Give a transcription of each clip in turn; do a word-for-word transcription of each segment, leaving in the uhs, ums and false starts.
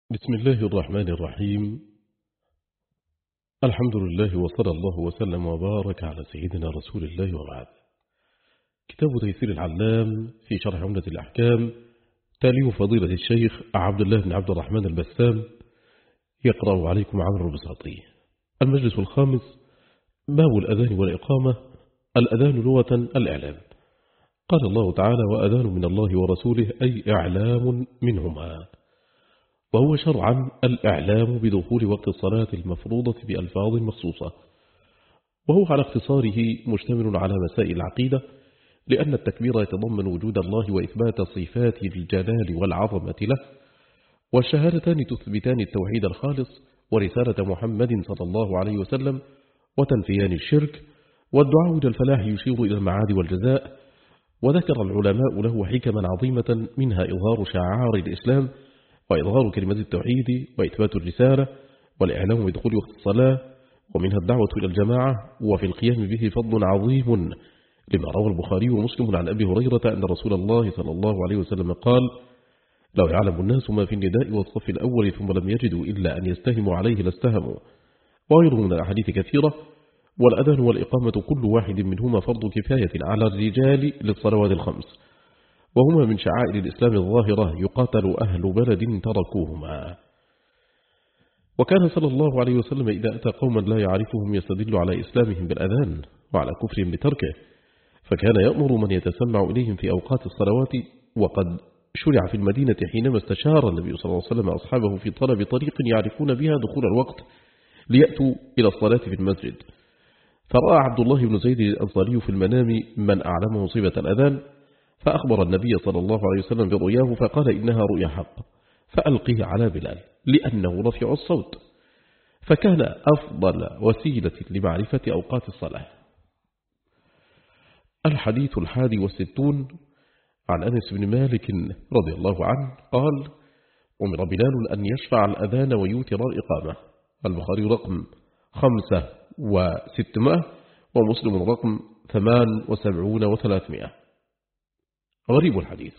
بسم الله الرحمن الرحيم. الحمد لله وصلى الله وسلم وبارك على سيدنا رسول الله وبعد. كتاب تيسير العلام في شرح عمدة الأحكام، تأليف فضيلة الشيخ عبد الله بن عبد الرحمن البسام، يقرأ عليكم عمرو البساطي. المجلس الخامس، باب الأذان والإقامة. الأذان لغة الإعلام. قال الله تعالى: وأذان من الله ورسوله، أي إعلام منهما. وهو شرعا الإعلام بدخول وقت الصلاة المفروضة بألفاظ مخصوصة، وهو على اختصاره مشتمل على مسائل العقيدة، لأن التكبير يتضمن وجود الله وإثبات صفات الجلال والعظمة له، والشهادتان تثبتان التوحيد الخالص ورسالة محمد صلى الله عليه وسلم وتنفيان الشرك، والدعاء إلى الفلاح يشير إلى المعاد والجزاء. وذكر العلماء له حكما عظيمة، منها إظهار شعار الإسلام وإظهار كلمة التوحيد وإثبات الرسالة والإعلام بدخول وقت الصلاة، ومنها الدعوة إلى الجماعة، وفي القيام به فضل عظيم، لما روى البخاري ومسلم عن أبي هريرة أن رسول الله صلى الله عليه وسلم قال: لو يعلم الناس ما في النداء والصف الأول ثم لم يجدوا إلا أن يستهموا عليه لاستهموا. وغيره من الأحاديث كثيرة. والأذان والإقامة كل واحد منهما فرض كفاية على الرجال للصلوات الخمس، وهما من شعائر الإسلام الظاهرة، يقاتل أهل بلد تركوهما. وكان صلى الله عليه وسلم إذا أتى قوما لا يعرفهم يستدل على إسلامهم بالأذان وعلى كفرهم بتركه، فكان يأمر من يتسمع إليهم في أوقات الصلوات. وقد شرع في المدينة حينما استشار النبي صلى الله عليه وسلم أصحابه في طلب طريق يعرفون بها دخول الوقت ليأتوا إلى الصلاة في المسجد، فرأى عبد الله بن زيد الأنصاري في المنام من أعلمه صفة الأذان، فأخبر النبي صلى الله عليه وسلم برؤياه فقال: إنها رؤيا حق، فألقيه على بلال، لأنه رفيع الصوت، فكان أفضل وسيلة لمعرفة أوقات الصلاة. الحديث الحادي والستون، عن أنس بن مالك رضي الله عنه قال: أمر بلال أن يشفع الأذان ويوتر الإقامة. البخاري رقم خمسة وستمائة، ومسلم رقم ثمان وسبعون وثلاثمائة. غريب الحديث: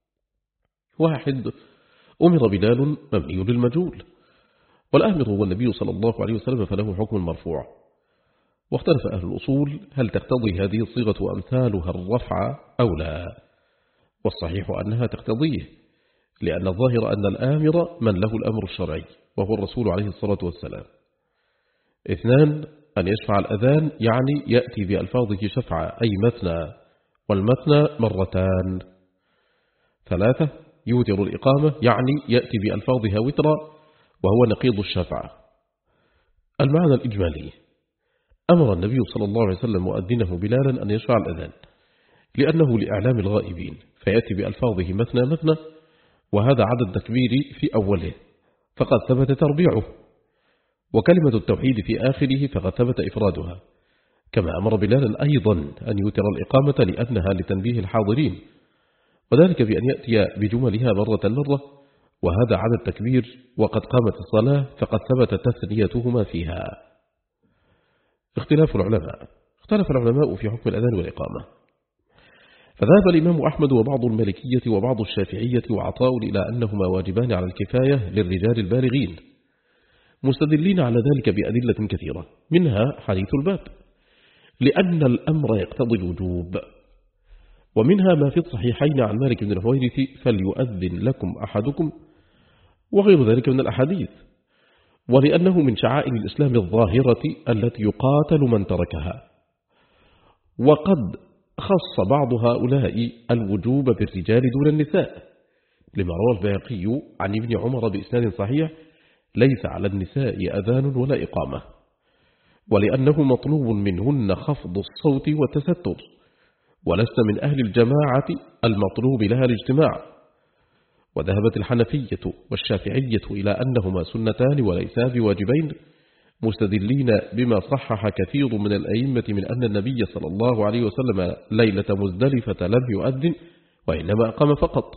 واحد، أمر بلال مبني للمجهول، والآمر هو النبي صلى الله عليه وسلم، فله حكم مرفوع. واختلف أهل الأصول هل تقتضي هذه الصيغة أمثالها الرفع أو لا، والصحيح أنها تقتضيه، لأن الظاهر أن الآمر من له الأمر الشرعي، وهو الرسول عليه الصلاة والسلام. اثنان، أن يشفع الأذان يعني يأتي بألفاظه شفع، أي مثنى، والمثنى مرتان. ثلاثة، يوتر الإقامة يعني يأتي بألفاظها وترا، وهو نقيض الشفع. المعنى الإجمالي: أمر النبي صلى الله عليه وسلم مؤذنه بلالا أن يشفع الأذان، لأنه لإعلام الغائبين، فيأتي بألفاظه مثنى مثنى، وهذا عدد التكبير في أوله، فقد ثبت تربيعه، وكلمة التوحيد في آخره فقد ثبت إفرادها. كما أمر بلالا أيضا أن يوتر الإقامة لأنها لتنبيه الحاضرين، وذلك بأن يأتي بجملها مرة مرة، وهذا عدد التكبير، وقد قامت الصلاة فقد ثبت تثنيتهما فيها. اختلاف العلماء: اختلف العلماء في حكم الأذان والإقامة، فذهب الإمام أحمد وبعض المالكية وبعض الشافعية وعطاء إلى أنهما واجبان على الكفاية للرجال البالغين، مستدلين على ذلك بأدلة كثيرة، منها حديث الباب، لأن الأمر يقتضي الوجوب، ومنها ما في الصحيحين عن مالك بن الحويرث: فليؤذن لكم أحدكم، وغير ذلك من الأحاديث، ولأنه من شعائر الإسلام الظاهرة التي يقاتل من تركها. وقد خص بعض هؤلاء الوجوب بالرجال دون النساء، لما روى البيهقي عن ابن عمر بإسناد صحيح: ليس على النساء أذان ولا إقامة، ولأنه مطلوب منهن خفض الصوت والتستر، ولست من أهل الجماعة المطلوب لها الاجتماع. وذهبت الحنفية والشافعية إلى أنهما سنتان وليسا بواجبين، مستدلين بما صحح كثير من الأئمة من أن النبي صلى الله عليه وسلم ليلة مزدلفة لم يؤذن، وإنما أقام فقط.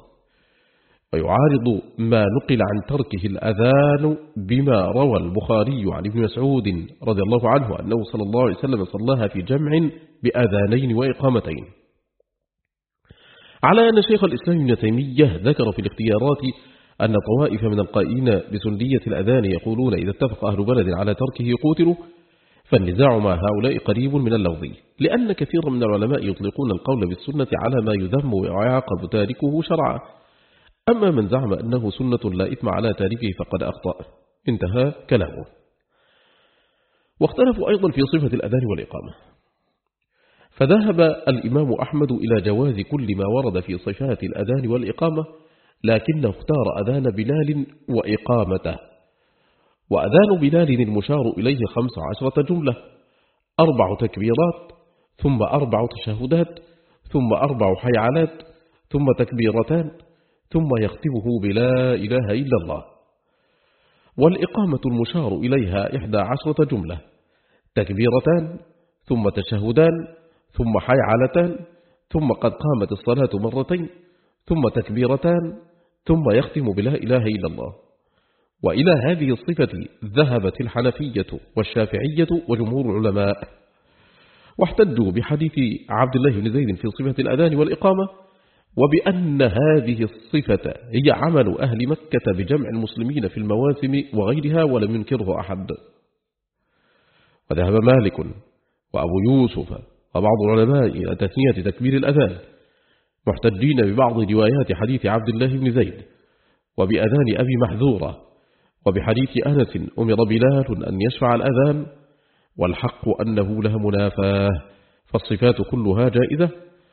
ويعارض ما نقل عن تركه الأذان بما روى البخاري عن ابن مسعود رضي الله عنه أنه صلى الله عليه وسلم صلاها في جمع بأذانين وإقامتين. على أن شيخ الإسلام ابن تيمية ذكر في الاختيارات أن طوائف من القائلين بسنية الأذان يقولون إذا اتفق أهل بلد على تركه قوتلوا، فالنزاع مع هؤلاء قريب من اللفظي، لأن كثيرا من العلماء يطلقون القول بالسنة على ما يذم ويعاقب تاركه شرعا. أما من زعم أنه سنة لا إثم على تاركه فقد أخطأ. انتهى كلامه. واختلفوا أيضا في صفة الأذان والإقامة، فذهب الإمام أحمد إلى جواز كل ما ورد في صفات الأذان والإقامة، لكنه اختار أذان بلال وإقامته. وأذان بلال المشار إليه خمس عشرة جملة: أربع تكبيرات، ثم أربع تشهدات، ثم أربع حيعلات، ثم تكبيرتان، ثم يختمه بلا إله إلا الله. والإقامة المشار إليها إحدى عشرة جملة: تكبيرتان، ثم تشهدان، ثم حيعلتان، ثم قد قامت الصلاة مرتين، ثم تكبيرتان، ثم يختم بلا إله إلا الله. وإلى هذه الصفة ذهبت الحنفية والشافعية وجمهور العلماء، واحتجوا بحديث عبد الله بن زيد في صفة الأذان والإقامة، وبأن هذه الصفة هي عمل أهل مكة بجمع المسلمين في المواسم وغيرها، ولم ينكره أحد. وذهب مالك وأبو يوسف وبعض العلماء إلى تثنية تكبير الأذان، محتجين ببعض روايات حديث عبد الله بن زيد وبأذان أبي محذورة، وبحديث أنس أمر بلال أن يشفع الأذان، والحق أنه لها منافاه، فالصفات كلها جائزة،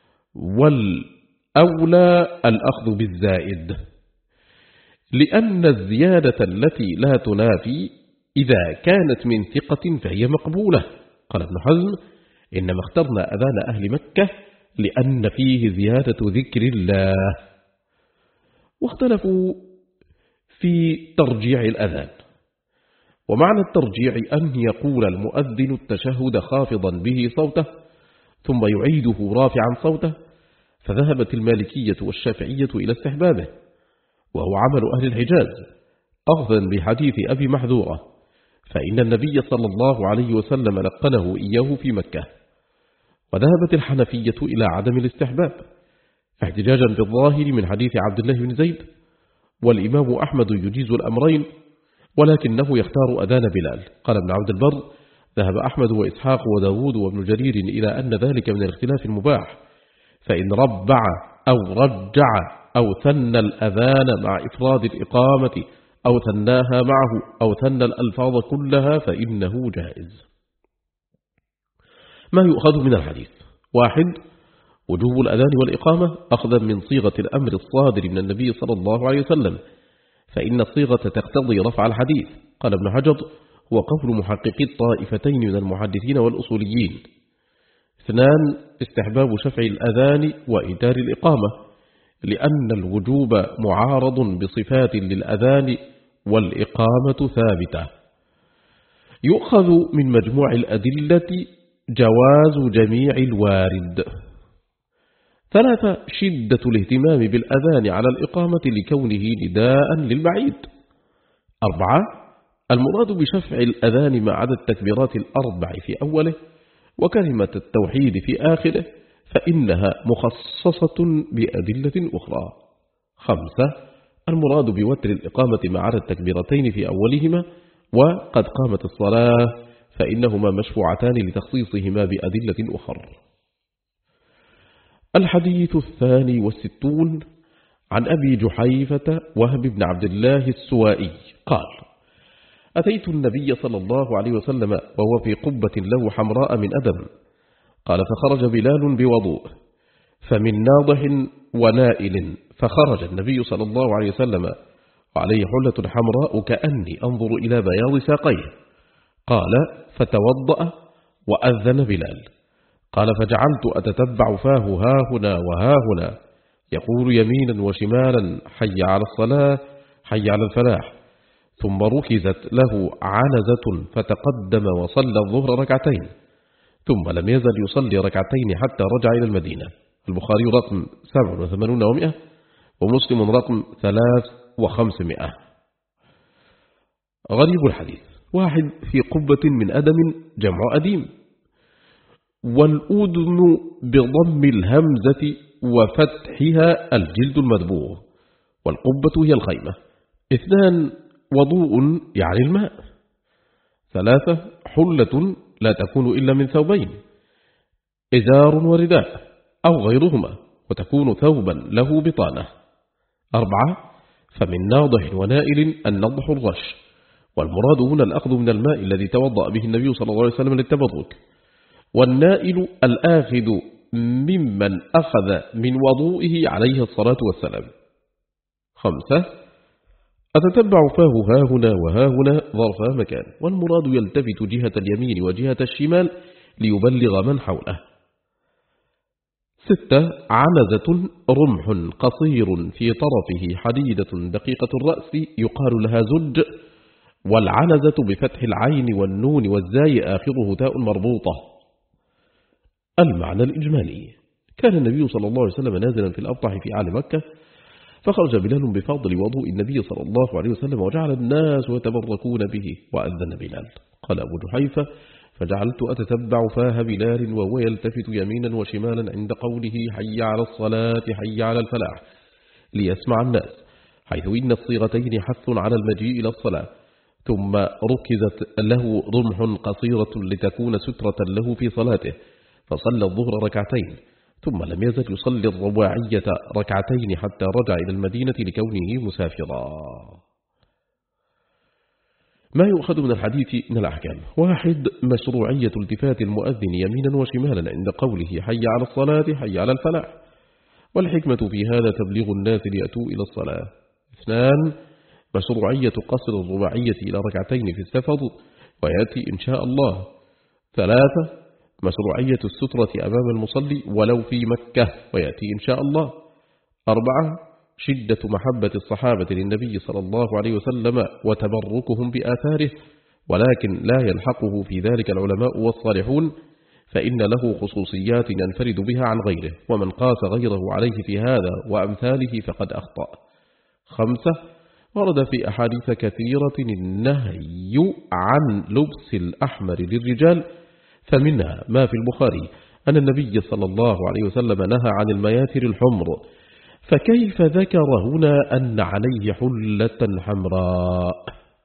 والأولى الأخذ بالزائد، لأن الزيادة التي لا تنافي إذا كانت من ثقة فهي مقبولة. قال ابن حزم: إنما اخترنا أذان أهل مكة لأن فيه زيادة ذكر الله. واختلفوا في ترجيع الأذان، ومعنى الترجيع أن يقول المؤذن التشهد خافضا به صوته ثم يعيده رافعا صوته، فذهبت المالكية والشافعية إلى استحبابه، وهو عمل أهل الحجاز أخذا بحديث أبي محذورة، فإن النبي صلى الله عليه وسلم لقنه إياه في مكة. وذهبت الحنفية إلى عدم الاستحباب احتجاجا بالظاهر من حديث عبد الله بن زيد، والإمام أحمد يجيز الأمرين، ولكنه يختار أذان بلال. قال ابن عبد البر: ذهب أحمد وإسحاق وداود وابن جرير إلى أن ذلك من الاختلاف المباح، فإن ربع أو رجع أو ثنى الأذان مع إفراد الإقامة أو ثناها معه أو ثنى الألفاظ كلها فإنه جائز. ما يؤخذ من الحديث: واحد، وجوب الأذان والإقامة أخذا من صيغة الأمر الصادر من النبي صلى الله عليه وسلم، فإن الصيغة تقتضي رفع الحديث. قال ابن حجر: هو قول محققي الطائفتين من المحدثين والأصوليين. اثنان، استحباب شفع الأذان وإيتار الإقامة، لأن الوجوب معارض بصفات للأذان والإقامة ثابتة. يؤخذ من مجموع الأدلة جواز جميع الوارد. ثلاثة، شدة الاهتمام بالأذان على الإقامة لكونه نداء للبعيد. أربعة، المراد بشفع الأذان ما عدا التكبيرات الأربع في أوله وكلمة التوحيد في آخره، فإنها مخصصة بأدلة أخرى. خمسة، المراد بوتر الإقامة ما عدا التكبيرتين في أولهما وقد قامت الصلاة، فإنهما مشفوعتان لتخصيصهما بأدلة أخرى. الحديث الثاني والستون عن أبي جحيفة وهب بن عبد الله السوائي قال: أتيت النبي صلى الله عليه وسلم وهو في قبة له حمراء من أدم. قال: فخرج بلال بوضوء، فمن ناضح ونائل، فخرج النبي صلى الله عليه وسلم وعليه حلة حمراء كأني أنظر إلى بياض ساقيه. قال: فتوضأ وأذن بلال. قال: فجعلت أتتبع فاه هاهنا وهاهنا يقول يمينا وشمالا: حي على الصلاة، حي على الفلاح. ثم ركزت له عنزة فتقدم وصلى الظهر ركعتين، ثم لم يزل يصلي ركعتين حتى رجع إلى المدينة. البخاري رقم سبع وثمانون ومئة، ومسلم رقم ثلاث وخمسمائة. غريب الحديث: واحد، في قبة من أدم جمع أديم، والأذن بضم الهمزة وفتحها الجلد المدبوغ، والقبة هي الخيمة، اثنان وضوء يعني الماء. ثلاثة حلة لا تكون إلا من ثوبين، إزار ورداء أو غيرهما، وتكون ثوبا له بطانة. أربعة فمن ناضح ونائل النضح الرش، والمراد هنا الأخذ من الماء الذي توضأ به النبي صلى الله عليه وسلم للتبرك، والنائل الآخذ ممن أخذ من وضوئه عليه الصلاة والسلام. خمسة أتتبع فاه هاهنا وهاهنا ظرفا مكان، والمراد يلتفت جهة اليمين وجهة الشمال ليبلغ من حوله. ستة عنزة رمح قصير في طرفه حديدة دقيقة الرأس يقال لها زج، والعنزة بفتح العين والنون والزاي آخره تاء مربوطة. المعنى الإجمالي: كان النبي صلى الله عليه وسلم نازلا في الأبطح في أعلى مكة، فخرج بلال بفضل وضوء النبي صلى الله عليه وسلم، وجعل الناس يتبركون به، وأذن بلال. قال أبو جحيفة: فجعلت أتتبع فاه بلال وهو يلتفت يمينا وشمالا عند قوله حي على الصلاة حي على الفلاح ليسمع الناس، حيث إن الصيغتين حث على المجيء إلى الصلاة، ثم ركزت له رمح قصيرة لتكون سترة له في صلاته، فصلى الظهر ركعتين، ثم لم يزل يصلي الرباعية ركعتين حتى رجع إلى المدينة لكونه مسافرا. ما يؤخذ من الحديث من الأحكام: واحد مشروعية التفات المؤذن يمينا وشمالا عند قوله حي على الصلاة حي على الفلاح، والحكمة في هذا تبليغ الناس ليأتوا إلى الصلاة. اثنان مشروعية قصر الرباعية إلى ركعتين في السفر، ويأتي إن شاء الله. ثلاثة مشروعية السترة أمام المصلي ولو في مكة، ويأتي إن شاء الله. أربعة شدة محبة الصحابة للنبي صلى الله عليه وسلم وتبركهم بآثاره، ولكن لا يلحقه في ذلك العلماء والصالحون، فإن له خصوصيات ينفرد بها عن غيره، ومن قاس غيره عليه في هذا وأمثاله فقد أخطأ. خمسة ورد في أحاديث كثيرة النهي عن لبس الأحمر للرجال، فمنها ما في البخاري أن النبي صلى الله عليه وسلم نهى عن المياتر الحمر، فكيف ذكر هنا أن عليه حلة حمراء؟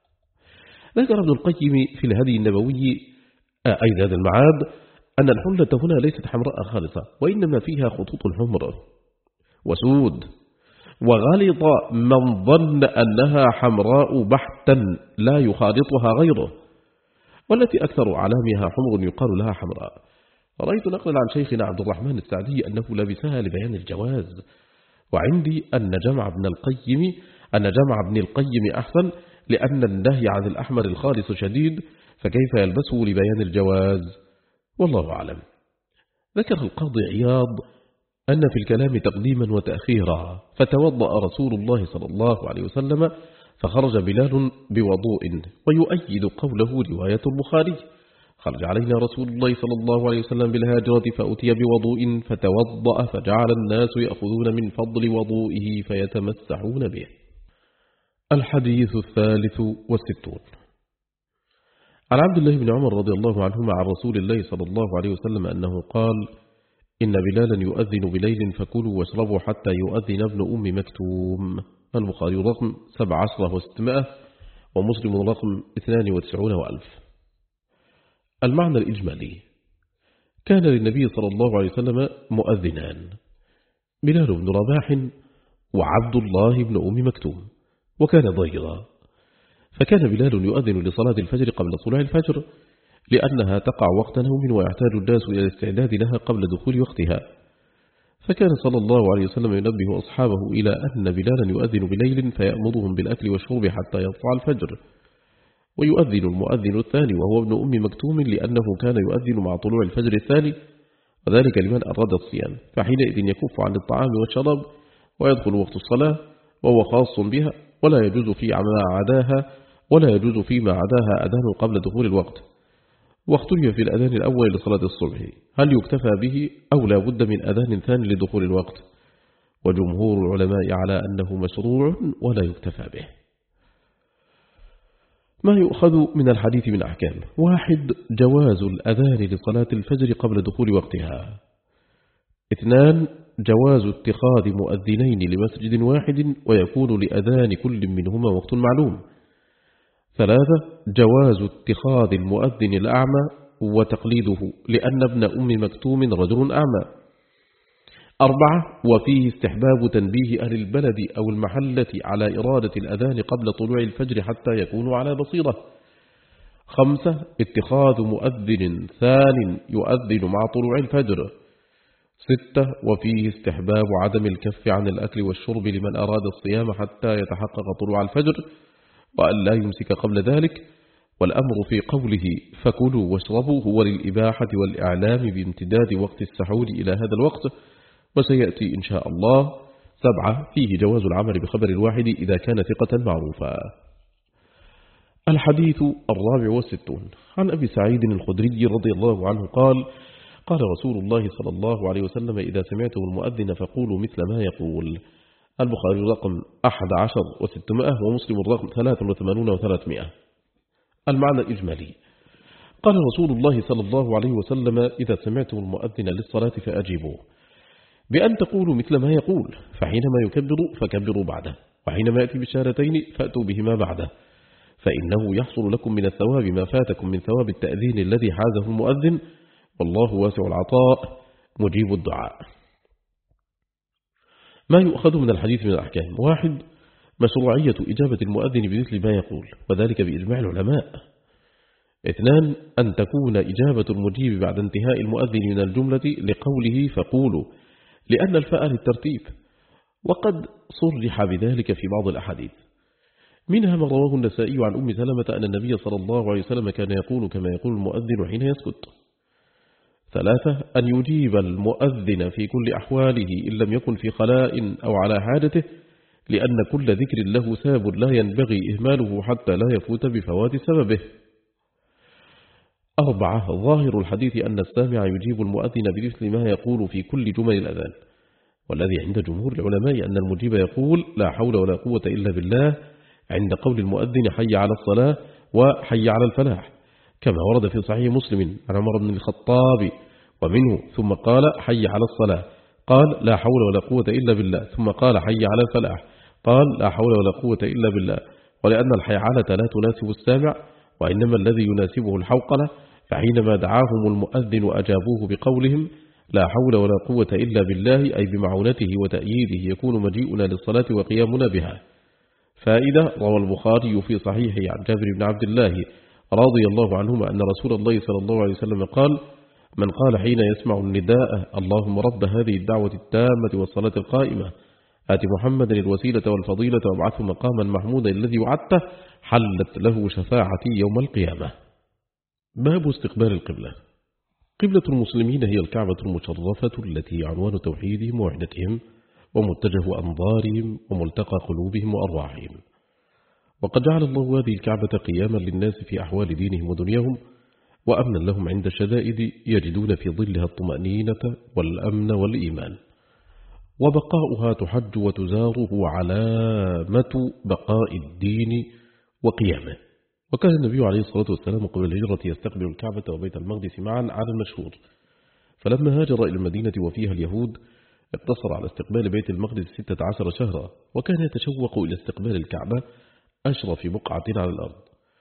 ذكر ابن القيم في الهدي النبوي أي زاد المعاد أن الحلة هنا ليست حمراء خالصة، وإنما فيها خطوط حمر وسود، وغلط من ظن أنها حمراء بحتا لا يخالطها غيره، والتي أكثر علامها حمر يقال لها حمراء. رأيت نقلا عن شيخنا عبد الرحمن السعدي أنه لبسها لبيان الجواز، وعندي أن جمع ابن القيم أن جمع ابن القيم أحسن، لأن النهي عن الأحمر الخالص شديد، فكيف يلبسه لبيان الجواز؟ والله أعلم. ذكر القاضي عياض أن في الكلام تقديما وتأخيرا، فتوضأ رسول الله صلى الله عليه وسلم فخرج بلال بوضوء، ويؤيد قوله رواية البخاري: خرج علينا رسول الله صلى الله عليه وسلم بالهاجرة فأتي بوضوء فتوضأ، فجعل الناس يأخذون من فضل وضوئه فيتمسحون به. الحديث الثالث والستون عن عبد الله بن عمر رضي الله عنهما عن رسول الله صلى الله عليه وسلم أنه قال: إن بلالا يؤذن بليل فكلوا واشربوا حتى يؤذن ابن أم مكتوم. البخاري رقم سبع عشرة وستمائة، ومسلم رقم اثنان وتسعون وألف. المعنى الإجمالي: كان للنبي صلى الله عليه وسلم مؤذنان، بلال بن رباح وعبد الله بن أم مكتوم، وكان ضيرا، فكان بلال يؤذن لصلاة الفجر قبل طلوع الفجر، لأنها تقع وقت نوم ويحتاج الناس إلى الاستعداد لها قبل دخول وقتها، فكان صلى الله عليه وسلم ينبه أصحابه إلى أن بلالا يؤذن بليل فيأمرهم بالأكل والشرب حتى يطلع الفجر، ويؤذن المؤذن الثاني وهو ابن أم مكتوم، لأنه كان يؤذن مع طلوع الفجر الثاني، وذلك لمن أراد الصيام، فحينئذ يكف عن الطعام والشراب ويدخل وقت الصلاة، وهو خاص بها، ولا يجوز في ما عداها ولا يجوز فيما عداها أذان قبل دخول الوقت. واختلف في الأذان الأول لصلاة الصبح هل يكتفى به أو لا بد من أذان ثاني لدخول الوقت، وجمهور العلماء على أنه مشروع ولا يكتفى به. ما يؤخذ من الحديث من أحكام: واحد جواز الأذان لصلاة الفجر قبل دخول وقتها. اثنان جواز اتخاذ مؤذنين لمسجد واحد ويكون لأذان كل منهما وقت معلوم. ثلاثة جواز اتخاذ المؤذن الأعمى وتقليده لأن ابن أم مكتوم رجل أعمى. أربعة وفيه استحباب تنبيه أهل البلد أو المحلة على إرادة الأذان قبل طلوع الفجر حتى يكونوا على بصيرة. خمسة اتخاذ مؤذن ثان يؤذن مع طلوع الفجر. ستة وفيه استحباب عدم الكف عن الأكل والشرب لمن أراد الصيام حتى يتحقق طلوع الفجر وأن لا يمسك قبل ذلك، والأمر في قوله فكلوا واشربوا هو للإباحة والإعلام بامتداد وقت السحور إلى هذا الوقت، وسيأتي إن شاء الله. سبعة فيه جواز العمل بخبر الواحد إذا كان ثقة معروفا. الحديث الرابع والستون عن أبي سعيد الخدري رضي الله عنه قال قال رسول الله صلى الله عليه وسلم إذا سمعتم المؤذن فقولوا مثل ما يقول. البخاري رقم أحد عشر وستمائة ومسلم الرقم ثلاث وثمانون وثلاثمائة. المعنى الإجمالي قال رسول الله صلى الله عليه وسلم إذا سمعتم المؤذن للصلاة فأجيبوا بأن تقولوا مثل ما يقول، فحينما يكبر فكبروا بعده، وحينما يأتي بالشهادتين فأتوا بهما بعده، فإنه يحصل لكم من الثواب ما فاتكم من ثواب التأذين الذي حازه المؤذن، والله واسع العطاء مجيب الدعاء. ما يؤخذ من الحديث من الأحكام: واحد مشروعية إجابة المؤذن بمثل ما يقول، وذلك بإجماع العلماء. اثنان أن تكون إجابة المجيب بعد انتهاء المؤذن من الجملة لقوله فقولوا، لأن الفاء للترتيب، وقد صرح بذلك في بعض الأحاديث، منها ما رواه النسائي عن أم سلمة أن النبي صلى الله عليه وسلم كان يقول كما يقول المؤذن حين يسكت. ثلاثة أن يجيب المؤذن في كل أحواله إن لم يكن في خلاء أو على حاجته، لأن كل ذكر له ساب لا ينبغي إهماله حتى لا يفوت بفوات سببه. أربعة ظاهر الحديث أن السامع يجيب المؤذن بمثل ما يقول في كل جمل الأذان، والذي عند جمهور العلماء أن المجيب يقول لا حول ولا قوة إلا بالله عند قول المؤذن حي على الصلاة وحي على الفلاح، كما ورد في صحيح مسلم عن عمر بن الخطاب ومنه ثم قال حي على الصلاة قال لا حول ولا قوة إلا بالله، ثم قال حي على الفلاح قال لا حول ولا قوة إلا بالله. ولأن الحيعلة لا تناسب السامع وإنما الذي يناسبه الحوقلة، فحينما دعاهم المؤذن وأجابوه بقولهم لا حول ولا قوة إلا بالله أي بمعونته وتأييده يكون مجيئنا للصلاة وقيامنا بها. فائدة: روى البخاري في صحيحه عن جابر بن عبد الله رضي الله عنهما أن رسول الله صلى الله عليه وسلم قال من قال حين يسمع النداء اللهم رب هذه الدعوة التامة والصلاة القائمة آت محمدا الوسيلة والفضيلة وابعثه مقاما محمودا الذي وعدته حلت له شفاعتي يوم القيامة. باب استقبال القبلة. قبلة المسلمين هي الكعبة المشرفة التي عنوان توحيدهم ووحدتهم ومتجه أنظارهم وملتقى قلوبهم وأرواحهم. وقد جعل الله هذه الكعبة قياما للناس في أحوال دينهم ودنياهم، وأمنا لهم عند الشدائد يجدون في ظلها الطمأنينة والأمن والإيمان. وبقاؤها تحج وتزار هو علامة بقاء الدين وقيامه. وكان النبي عليه الصلاة والسلام قبل الهجرة يستقبل الكعبة وبيت المقدس معا على المشهور، فلما هاجر إلى المدينة وفيها اليهود اقتصر على استقبال بيت المقدس ستة عشر شهرا، وكان يتشوق إلى استقبال الكعبة أشرف بقعة على الأرض.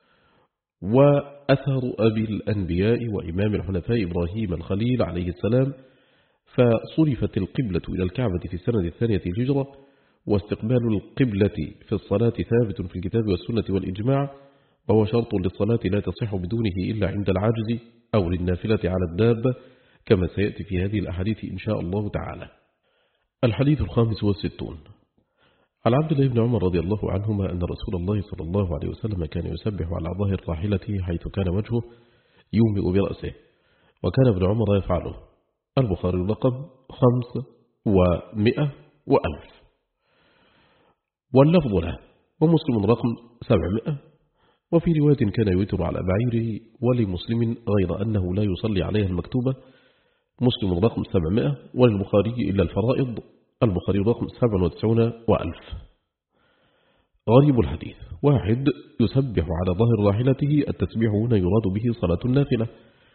وأثر أبي الأنبياء وإمام الحنفاء إبراهيم الخليل عليه السلام، فصرفت القبلة إلى الكعبة في السنة الثانية الهجرة. واستقبال القبلة في الصلاة ثابت في الكتاب والسنة والإجماع، وهو شرط للصلاة لا تصح بدونه إلا عند العجز أو للنافلة على الدابة، كما سيأتي في هذه الأحاديث إن شاء الله تعالى. الحديث الخامس والستون عن عبد الله بن عمر رضي الله عنهما أن رسول الله صلى الله عليه وسلم كان يسبح على ظاهر راحلته حيث كان وجهه يومئ برأسه، وكان ابن عمر يفعله. البخاري رقم خمسة ومئة وألف واللفظ له، ومسلم رقم سبعمائة. وفي رواية كان يوتر على بعيره، ولمسلم غير أنه لا يصلي عليها المكتوبة. مسلم رقم سبعمائة، وللبخاري إلا الفرائض. البخاري رقم سبعة وتسعون وألف. غريب الحديث: واحد يسبح على ظهر راحلته. التسبيح هنا يراد به صلاة النافلة،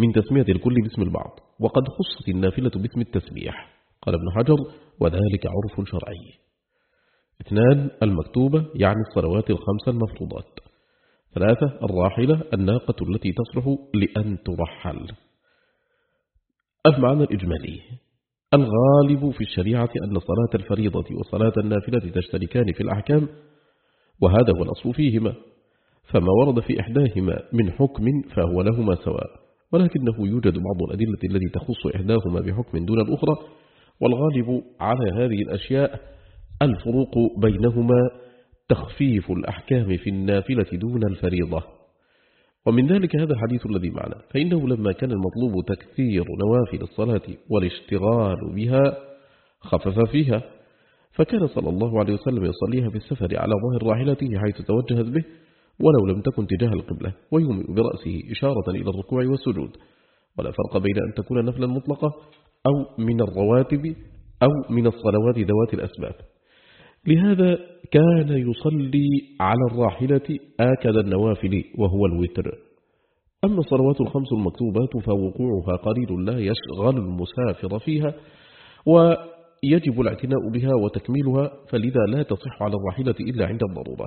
من تسمية الكل باسم البعض، وقد خصت النافلة باسم التسبيح. قال ابن حجر: وذلك عرف شرعي. اثنان: المكتوبة يعني الصلوات الخمسة المفروضات. ثلاثة: الراحلة الناقة التي تصلح لأن ترحل. المعنى الإجمالي: الغالب في الشريعة أن صلاة الفريضة وصلاة النافلة تشتركان في الأحكام، وهذا هو الأصل فيهما، فما ورد في إحداهما من حكم فهو لهما سواء، ولكنه يوجد بعض الأدلة التي تخص إحداهما بحكم دون الأخرى، والغالب على هذه الأشياء الفروق بينهما تخفيف الأحكام في النافلة دون الفريضة. ومن ذلك هذا الحديث الذي معنا، فإنه لما كان المطلوب تكثير نوافل الصلاة والاشتغال بها خفف فيها، فكان صلى الله عليه وسلم يصليها في السفر على ظهر راحلته حيث توجهت به ولو لم تكن تجاه القبلة، ويومئ برأسه إشارة إلى الركوع والسجود، ولا فرق بين أن تكون نفلا مطلقة أو من الرواتب أو من الصلوات ذوات الأسباب. لهذا كان يصلي على الراحلة آكد النوافل وهو الوتر. أما الصلوات الخمس المكتوبات فوقوعها قليل لا يشغل المسافر فيها، ويجب الاعتناء بها وتكميلها، فلذا لا تصح على الراحلة إلا عند الضرورة.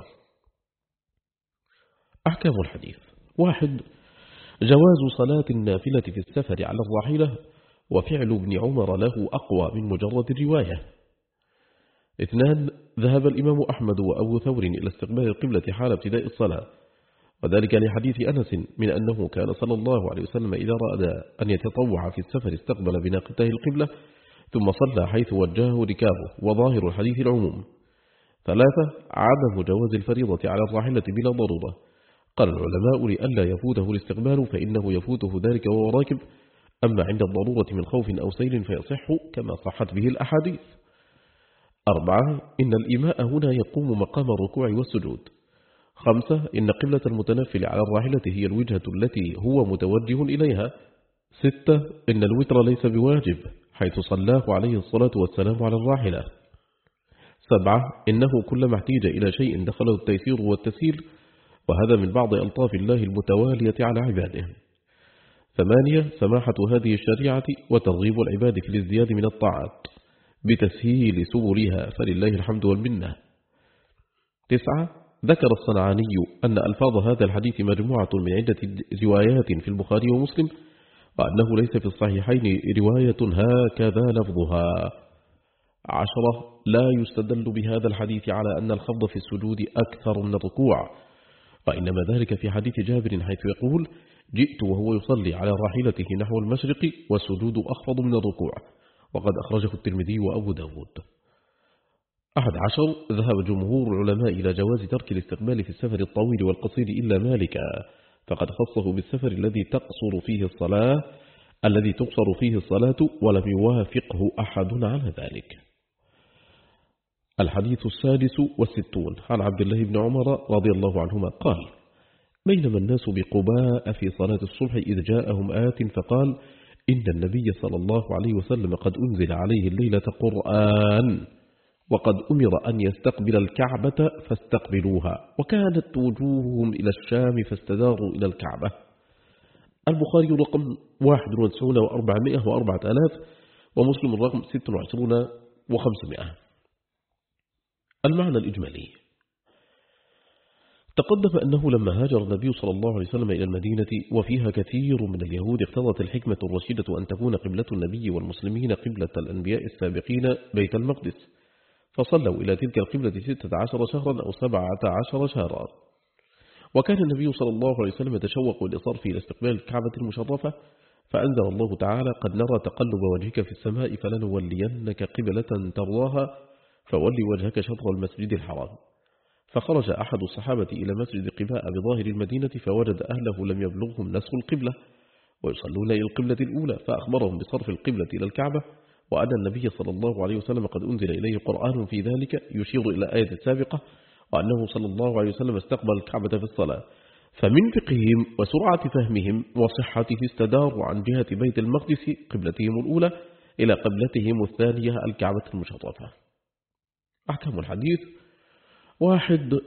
أحكام الحديث: واحد: جواز صلاة النافلة في السفر على الراحلة، وفعل ابن عمر له أقوى من مجرد الرواية. اثنان: ذهب الإمام أحمد وأبو ثور إلى استقبال القبلة حال ابتداء الصلاة، وذلك لحديث أنس من أنه كان صلى الله عليه وسلم إذا أراد أن يتطوع في السفر استقبل بناقته القبلة ثم صلى حيث وجهه ركابه، وظاهر الحديث العموم. ثلاثة: عدم جواز الفريضة على الراحلة بلا ضرورة. قال العلماء لئلا يفوته الاستقبال فإنه يفوته ذلك وهو راكب، أما عند الضرورة من خوف أو سيل فيصح كما صحت به الأحاديث. أربعة: إن الإيماء هنا يقوم مقام الركوع والسجود. خمسة: إن قبلة المتنفل على الراحلة هي الوجهة التي هو متوجه إليها. ستة: إن الوتر ليس بواجب حيث صلاه عليه الصلاة والسلام على الراحلة. سبعة: إنه كلما احتيج إلى شيء دخله التيسير والتسهيل، وهذا من بعض ألطاف الله المتوالية على عباده. ثمانية: سماحة هذه الشريعة وترغيب العباد في الازدياد من الطاعات بتسهيل سبلها، فلله الحمد والمنة. تسعة: ذكر الصنعاني أن ألفاظ هذا الحديث مجموعة من عدة روايات في البخاري ومسلم، وأنه ليس في الصحيحين رواية هكذا لفظها. عشرة: لا يستدل بهذا الحديث على أن الخفض في السجود أكثر من الركوع، وإنما ذلك في حديث جابر حيث يقول: جئت وهو يصلي على راحلته نحو المشرق والسجود أخفض من الركوع، وقد أخرجه الترمذي وأبو داود. أحد عشر: ذهب جمهور العلماء إلى جواز ترك الاستقبال في السفر الطويل والقصير إلا مالكا، فقد خصه بالسفر الذي تقصر فيه الصلاة الذي تقصر فيه الصلاة ولم يوافقه أحد على ذلك. الحديث السادس والستون عن عبد الله بن عمر رضي الله عنهما قال: بينما الناس بقباء في صلاة الصبح إذ جاءهم آت فقال: إن النبي صلى الله عليه وسلم قد أنزل عليه الليلة قرآن، وقد أمر أن يستقبل الكعبة فاستقبلوها، وكانت وجوههم إلى الشام فاستداروا إلى الكعبة. البخاري رقم واحد وتسعين وأربعمائة وأربعة آلاف، ومسلم الرقم ست وعشرون وخمسمائة. المعنى الإجمالي: تقدم أنه لما هاجر النبي صلى الله عليه وسلم إلى المدينة وفيها كثير من اليهود اقتضت الحكمة الرشيدة أن تكون قبلة النبي والمسلمين قبلة الأنبياء السابقين بيت المقدس، فصلوا إلى تلك القبلة ستة عشر شهرا أو سبعة عشر شهرا. وكان النبي صلى الله عليه وسلم يتشوق لصرفه إلى استقبال الكعبة المشرفة، فأنزل الله تعالى: قد نرى تقلب وجهك في السماء فلنولينك قبلة ترضاها فولي وجهك شطر المسجد الحرام. فخرج أحد الصحابة إلى مسجد قباء بظاهر المدينة فوجد أهله لم يبلغهم نسخ القبلة ويصلون إلى القبلة الأولى، فأخبرهم بصرف القبلة إلى الكعبة، وأن النبي صلى الله عليه وسلم قد أنزل إليه قرآن في ذلك يشير إلى آية السابقة، وأنه صلى الله عليه وسلم استقبل الكعبة في الصلاة. فمن فقههم وسرعة فهمهم وصحته استداروا عن جهة بيت المقدس قبلتهم الأولى إلى قبلتهم الثانية الكعبة المشرفة. أحكام الحديث: واحد: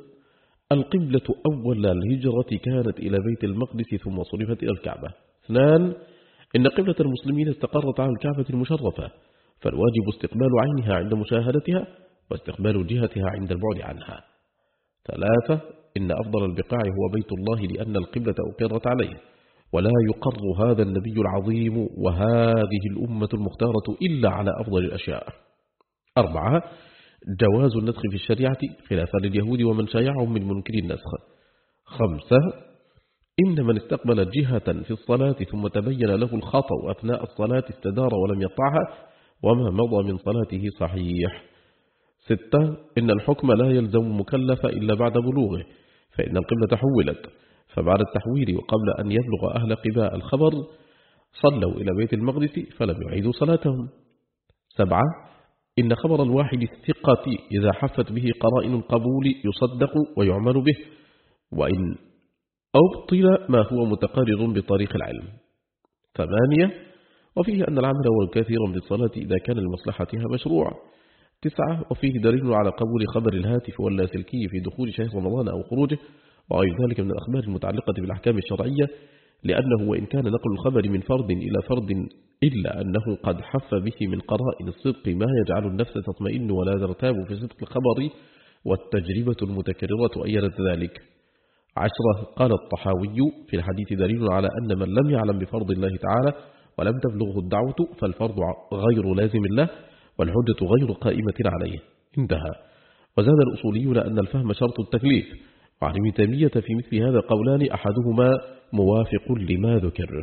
القبلة أول الهجرة كانت إلى بيت المقدس ثم صرفت إلى الكعبة. اثنان: إن قبلة المسلمين استقرت على الكعبة المشرفة، فالواجب استقبال عينها عند مشاهدتها واستقبال جهتها عند البعد عنها. ثلاثة، إن أفضل البقاع هو بيت الله لأن القبلة أقرت عليه، ولا يقر هذا النبي العظيم وهذه الأمة المختارة إلا على أفضل الأشياء. أربعة، جواز النسخ في الشريعة خلافا لليهود ومن شايعهم من منكر النسخ. خمسة، إن من استقبل جهة في الصلاة ثم تبين له الخطأ أثناء الصلاة استدار ولم يقطعها وما مضى من صلاته صحيح. ستة، إن الحكم لا يلزم المكلف إلا بعد بلوغه، فإن القبلة حولت، فبعد التحويل وقبل أن يبلغ أهل قباء الخبر صلوا إلى بيت المقدس فلم يعيدوا صلاتهم. سبعة، إن خبر الواحد الثقة إذا حفت به قرائن القبول يصدق ويعمل به، وإن أبطل ما هو متقرر بطريق العلم. ثمانية، وفيه أن العمل هو الكثير بالصلاة إذا كان لمصلحتها مشروع. تسعة، وفيه دليل على قبول خبر الهاتف واللاسلكي في دخول شهر رمضان أو خروجه وغير ذلك من الأخبار المتعلقة بالأحكام الشرعية، لأنه وإن كان نقل الخبر من فرد إلى فرد إلا أنه قد حف به من قرائن الصدق ما يجعل النفس تطمئن ولا ترتاب في صدق الخبر، والتجربة المتكررة أيدت ذلك. عشرة، قال الطحاوي في الحديث دليل على أن من لم يعلم بفرض الله تعالى ولم تبلغه الدعوة فالفرض غير لازم له والحجة غير قائمة عليه. انتهى. وزاد الأصوليون أن الفهم شرط التكليف، وعن ابن تيمية في مثل هذا قولان أحدهما موافق لما ذكر.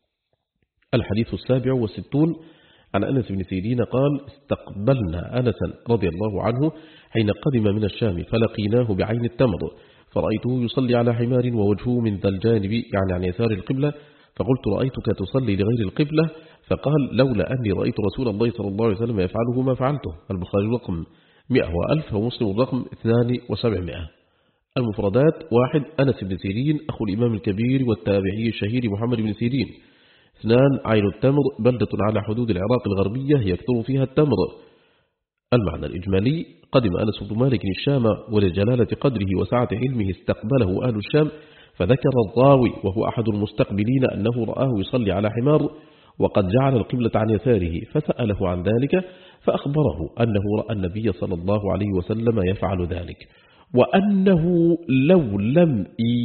الحديث السابع والستون عن أنس بن سيرين قال: استقبلنا أنسا رضي الله عنه حين قدم من الشام فلقيناه بعين التمر، فرأيته يصلي على حمار ووجهه من ذا الجانب يعني عن يسار القبلة، فقلت: رأيتك تصلي لغير القبلة؟ فقال: لولا أني رأيت رسول الله صلى الله عليه وسلم يفعله ما فعلته. البخاري رقم مئة وألف ومسلم رقم اثنان وسبعمائة. المفردات: واحد، أنس بن سيرين أخو الإمام الكبير والتابعي الشهير محمد بن سيرين. اثنان، عين التمر بلدة على حدود العراق الغربية يكثر فيها التمر. المعنى الإجمالي: قدم أنس بن مالك الشام ولجلالة قدره وسعة علمه استقبله أهل الشام، فذكر الراوي وهو أحد المستقبلين أنه رآه يصلي على حمار وقد جعل القبلة عن يساره، فسأله عن ذلك فأخبره أنه رأى النبي صلى الله عليه وسلم يفعل ذلك، وأنه لو لم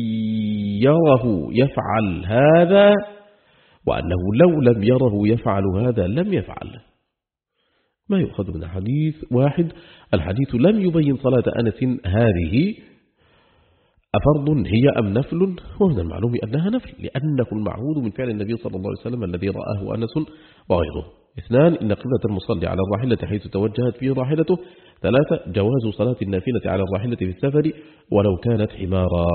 يره يفعل هذا وأنه لو لم يره يفعل هذا لم يفعل. ما يؤخذ من الحديث: واحد، الحديث لم يبين صلاة أنس هذه أفرض هي أم نفل، ومن المعلوم أنها نفل لأنه المعهود من فعل النبي صلى الله عليه وسلم الذي رآه أنس وغيره. اثنان، إن قبلة المصلي على الراحلة حيث توجهت فيه راحلته. ثلاثة، جواز صلاة النافلة على الراحلة في السفر ولو كانت حمارا.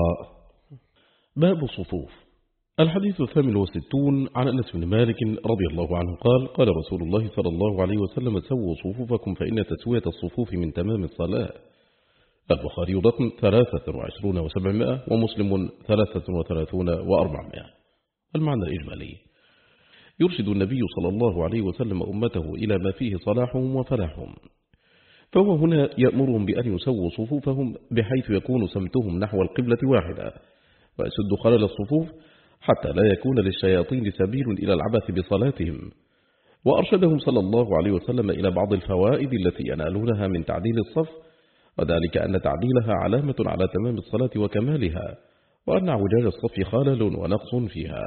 باب الصفوف. الحديث الثامن والستون عن أنس بن مالك رضي الله عنه قال: قال رسول الله صلى الله عليه وسلم: سووا صفوفكم فإن تسوية الصفوف من تمام الصلاة. البخاري رقم ثلاثة وعشرون وسبعمائة ومسلم ثلاثة وثلاثون وأربعمائة. المعنى الإجمالي: يرشد النبي صلى الله عليه وسلم أمته إلى ما فيه صلاحهم وفلاحهم، فهو هنا يأمرهم بأن يسووا صفوفهم بحيث يكون سمتهم نحو القبلة واحدة، ويسد خلل الصفوف حتى لا يكون للشياطين سبيل إلى العبث بصلاتهم. وأرشدهم صلى الله عليه وسلم إلى بعض الفوائد التي ينالونها من تعديل الصف، وذلك أن تعديلها علامة على تمام الصلاة وكمالها، وأن اعوجاج الصف خلل ونقص فيها.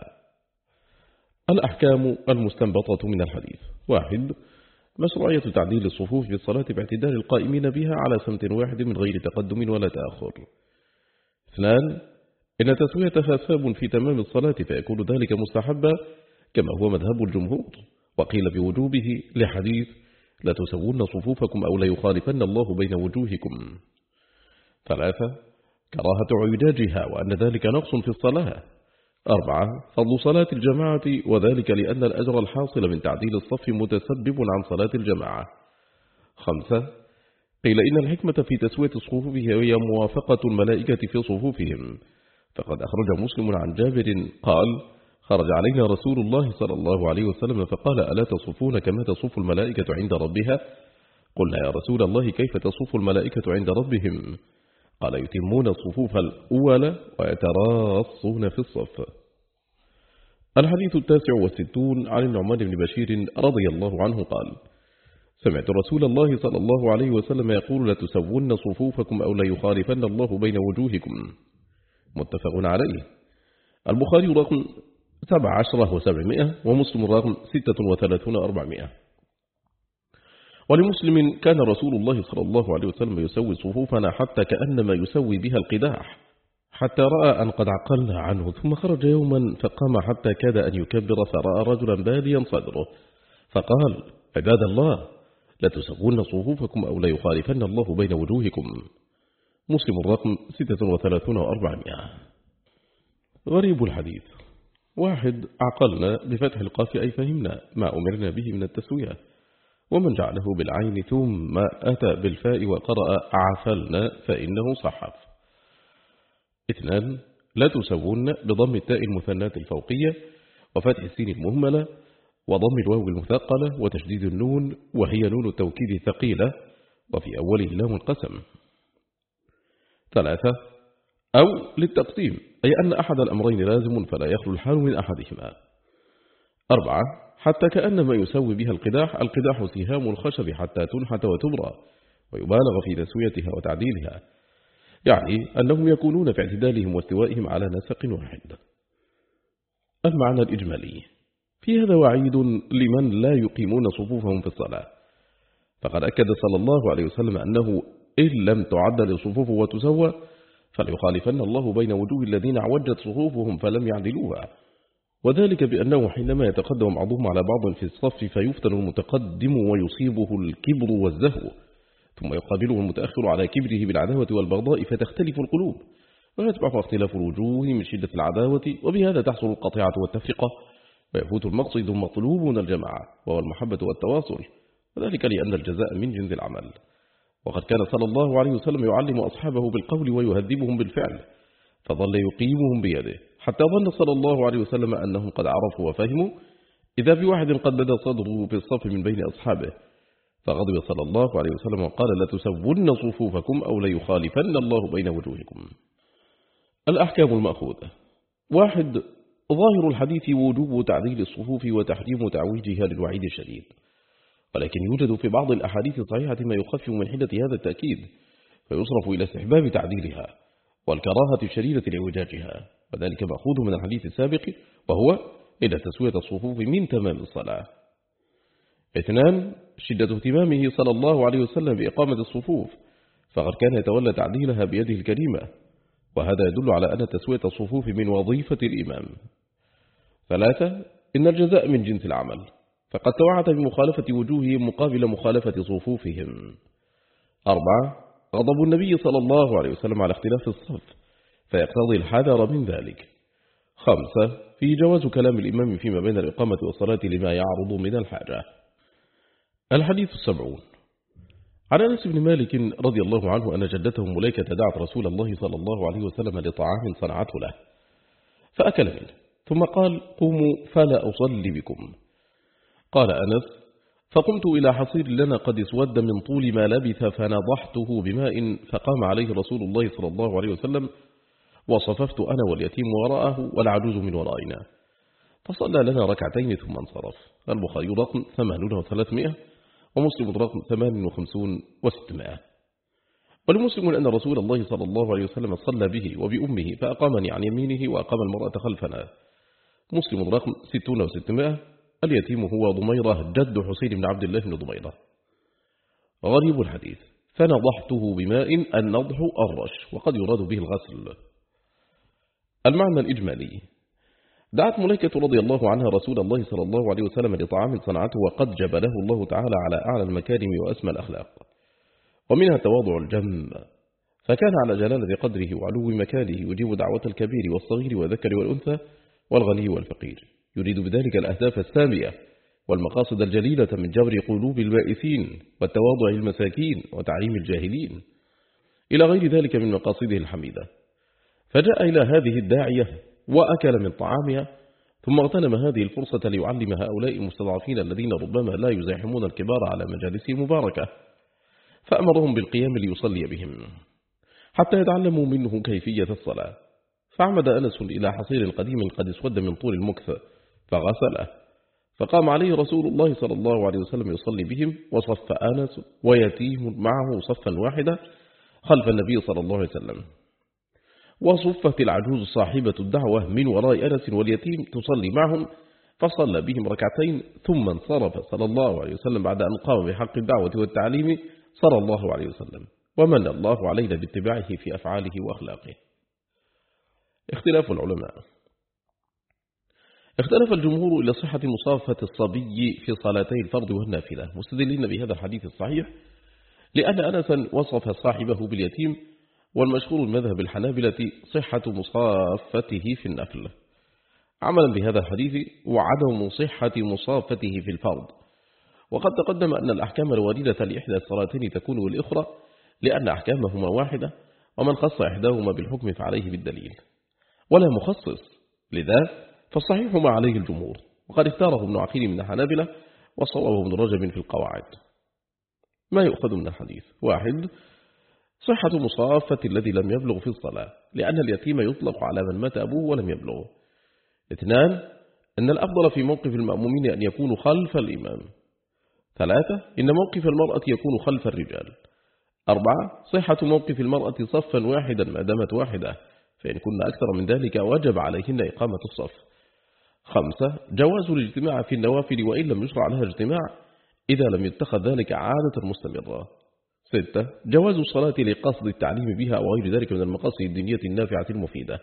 الأحكام المستنبطة من الحديث: واحد، مشروعية تعديل الصفوف في الصلاة باعتدال القائمين بها على سمت واحد من غير تقدم ولا تأخر. اثنان، إن تسويتها سبب في تمام الصلاة فيكون ذلك مستحبا كما هو مذهب الجمهور، وقيل بوجوبه لحديث: لا تسوون صفوفكم أو لا يخالفن الله بين وجوهكم. ثلاثة، كراهة عوجاجها وأن ذلك نقص في الصلاة. أربعة، فضل صلاة الجماعة وذلك لأن الأجر الحاصل من تعديل الصف متسبب عن صلاة الجماعة. خمسة، قيل إن الحكمة في تسوية الصفوف هي موافقة الملائكة في صفوفهم، فقد أخرج مسلم عن جابر قال: خرج علينا رسول الله صلى الله عليه وسلم فقال: ألا تصفون كما تصف الملائكة عند ربها؟ قلنا: يا رسول الله كيف تصف الملائكة عند ربهم؟ قال: يتمون الصفوف الأولى ويتراصون في الصف. الحديث التاسع والستون عن النعمان بن بشير رضي الله عنه قال: سمعت رسول الله صلى الله عليه وسلم يقول: لتسون صفوفكم أو ليخالفن الله بين وجوهكم. متفق عليه. البخاري رقم سبع عشرة وسبعمائة ومسلم رقم ستة وثلاثون أربعمائة. ولمسلم: كان رسول الله صلى الله عليه وسلم يسوي صفوفنا حتى كأنما يسوي بها القداح، حتى رأى أن قد عقلنا عنه، ثم خرج يوما فقام حتى كاد أن يكبر، فرأى رجلا باديا صدره فقال: عباد الله، لتسوون صفوفكم أو ليخالفن الله بين وجوهكم. مسلم الرقم ستة وثلاثون وأربعمائة. غريب الحديث: واحد، عقلنا بفتح القاف أي فهمنا ما أمرنا به من التسوية، ومن جعله بالعين ثم أتى بالفاء وقرأ عفلنا فإنه صحف. اثنان، لا تسوون بضم التاء المثناة الفوقية وفتح السين المهملة وضم الواو المثقلة وتشديد النون، وهي نون التوكيد الثقيلة وفي أوله لام القسم. ثلاثة، أو للتقسيم، أي أن أحد الأمرين لازم فلا يخلو الحال من أحدهما. أربعة، حتى كأنما يسوي بها القداح. القداح سهام الخشب حتى تنحت وتبرى ويبالغ في تسويتها وتعديلها، يعني أنهم يكونون في اعتدالهم واستوائهم على نسق واحد. المعنى الإجمالي: في هذا وعيد لمن لا يقيمون صفوفهم في الصلاة، فقد أكد صلى الله عليه وسلم أنه إن لم تعدل الصفوف وتسوى فليخالفن الله بين وجوه الذين عوجت صفوفهم فلم يعدلوها، وذلك بأنه حينما يتقدم بعضهم على بعض في الصف فيفتن المتقدم ويصيبه الكبر والزهو، ثم يقابله المتأخر على كبره بالعداوة والبغضاء فتختلف القلوب، ويتبع اختلاف الوجوه من شدة العداوة، وبهذا تحصل القطيعة والتفرقة، ويفوت المقصد المطلوب من الجماعة وهو المحبة والتواصل، وذلك لأن الجزاء من جنس العمل. وقد كان صلى الله عليه وسلم يعلم أصحابه بالقول ويهذبهم بالفعل، فظل يقيمهم بيده حتى ظن صلى الله عليه وسلم أنهم قد عرفوا وفهموا، إذا بواحد قد بدا صدره في الصف من بين أصحابه، فغضب صلى الله عليه وسلم وقال: لتسون صفوفكم أو ليخالفن الله بين وجوهكم. الأحكام المأخوذة: واحد، ظاهر الحديث وجوب تعديل الصفوف وتحريم تعويجها للوعيد الشديد، ولكن يوجد في بعض الأحاديث الصحيحة ما يخفف من حدة هذا التأكيد، فيصرف إلى استحباب تعديلها والكراهة الشديدة لإعوجاجها، وذلك مأخوذ من الحديث السابق، وهو إلى تسوية الصفوف من تمام الصلاة. اثنان، شدة اهتمامه صلى الله عليه وسلم بإقامة الصفوف، فقد كان يتولى تعديلها بيده الكريمة، وهذا يدل على أن تسوية الصفوف من وظيفة الإمام. ثلاثة، إن الجزاء من جنس العمل، فقد توعد بمخالفة وجوههم مقابل مخالفة صفوفهم. أربعة، غضب النبي صلى الله عليه وسلم على اختلاف الصف، فيقتضي الحذر من ذلك. خمسة، في جواز كلام الإمام فيما بين الإقامة والصلاة لما يعرض من الحاجة. الحديث السبعون عن أنس بن مالك رضي الله عنه أن جدته مليكة دعت رسول الله صلى الله عليه وسلم لطعام صنعته له، فأكل منه، ثم قال: قوموا فلا أصلي بكم. قال أنس: فقمت إلى حصير لنا قد اسود من طول ما لبث، فنضحته بماء، فقام عليه رسول الله صلى الله عليه وسلم، وصففت أنا واليتيم وراءه والعجوز من ورائنا، فصلى لنا ركعتين ثم انصرف. البخاري رقم ثمانون وثلاثمائة ومسلم رقم ثمان وخمسون وستمائة. ولمسلم أن رسول الله صلى الله عليه وسلم صلى به وبأمه، فأقامني عن يمينه وأقام المرأة خلفنا. مسلم رقم ستون وستمائة. اليتيم هو ضميرة جد حسين بن عبد الله بن ضميرة. غريب الحديث: فنضحته بماء، النضح الرش، وقد يراد به الغسل. المعنى الإجمالي: دعت مليكة رضي الله عنها رسول الله صلى الله عليه وسلم لطعام صنعته وقد جبله الله تعالى على أعلى المكارم وأسمى الأخلاق، ومنها تواضع الجم، فكان على جلالة قدره وعلو مكانه يجيب دعوة الكبير والصغير والذكر والأنثى والغني والفقير، يريد بذلك الأهداف السامية والمقاصد الجليلة من جبر قلوب البائسين والتواضع المساكين وتعليم الجاهلين إلى غير ذلك من مقاصده الحميدة. فجاء إلى هذه الداعية وأكل من طعامها، ثم اغتنم هذه الفرصة ليعلم هؤلاء المستضعفين الذين ربما لا يزاحمون الكبار على مجالسه مباركة، فأمرهم بالقيام ليصلي بهم حتى يتعلموا منه كيفية الصلاة. فعمد أنس إلى حصير قديم قد اسود من طول المكث، فغسله، فقام عليه رسول الله صلى الله عليه وسلم يصلي بهم، وصف أنس ويتيم معه صفا واحدا خلف النبي صلى الله عليه وسلم، وصفت العجوز صاحبة الدعوة من وراء أنس واليتيم تصلي معهم، فصلى بهم ركعتين ثم انصرف صلى الله عليه وسلم بعد أن قام بحق الدعوة والتعليم صلى الله عليه وسلم، ومن الله علينا باتباعه في أفعاله وأخلاقه. اختلاف العلماء. اختلف الجمهور إلى صحة مصافة الصبي في صلاتي الفرض والنافلة، مستدلين بهذا الحديث الصحيح لأن أنسا وصف صاحبه باليتيم، والمشهور المذهب الحنابلة صحة مصافته في النفل عملا بهذا الحديث، وعدم صحة مصافته في الفرض. وقد تقدم أن الأحكام الواردة لإحدى الصلاتين تكون والأخرى لأن أحكامهما واحدة، ومن خص إحداهما بالحكم فعليه بالدليل ولا مخصص، لذا فالصحيح ما عليه الجمهور، وقد اختاره ابن عقيل من الحنابلة وصوابه ابن رجب في القواعد. ما يؤخذ من الحديث: واحد، صحة مصافة الذي لم يبلغ في الصلاة، لأن اليتيم يطلق على من مات أبوه ولم يبلغ. اثنان، أن الأفضل في موقف المأمومين أن يكونوا خلف الإمام. ثلاثة، إن موقف المرأة يكون خلف الرجال. أربعة، صحة موقف المرأة صفا واحدا ما دامت واحدة، فإن كنا أكثر من ذلك وجب عليهن إقامة الصف. خمسة، جواز الاجتماع في النوافل وإن لم يشرع لها اجتماع إذا لم يتخذ ذلك عادة مستمرة. ستة، جواز الصلاة لقصد التعليم بها أو غير ذلك من المقاصد الدينية النافعة المفيدة.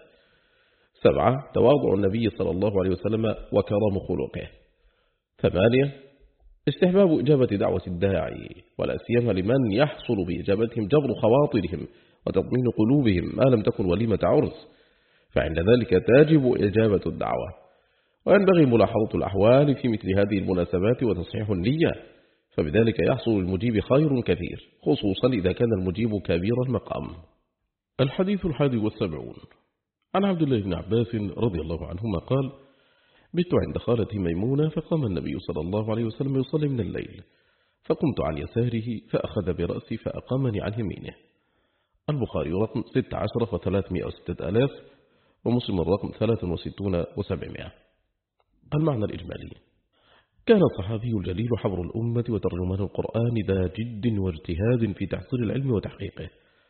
سبعة، تواضع النبي صلى الله عليه وسلم وكرم خلقه. ثمانية، استحباب إجابة دعوة الداعي، ولا سيما لمن يحصل بإجابتهم جبر خواطرهم وتطمين قلوبهم ما لم تكن وليمة عرس، فعند ذلك تجب إجابة الدعوة. وينبغي ملاحظة الأحوال في مثل هذه المناسبات وتصحيح النية، فبذلك يحصل المجيب خير كثير، خصوصا إذا كان المجيب كبير المقام. الحديث الحادي والسبعون عن عبد الله بن عباس رضي الله عنهما قال: بت عند خالتي ميمونة، فقام النبي صلى الله عليه وسلم يصلي من الليل، فقمت عن يساره فأخذ برأسي فأقامني عن يمينه. البخاري رقم ستة عشر وثلاثمائة وستة آلاف، ومسلم الرقم ثلاثة وستون وسبعمائة. المعنى الإجمالي: كان الصحابي الجليل حبر الأمة وترجمان القرآن ذا جد واجتهاد في تحصيل العلم وتحقيقه،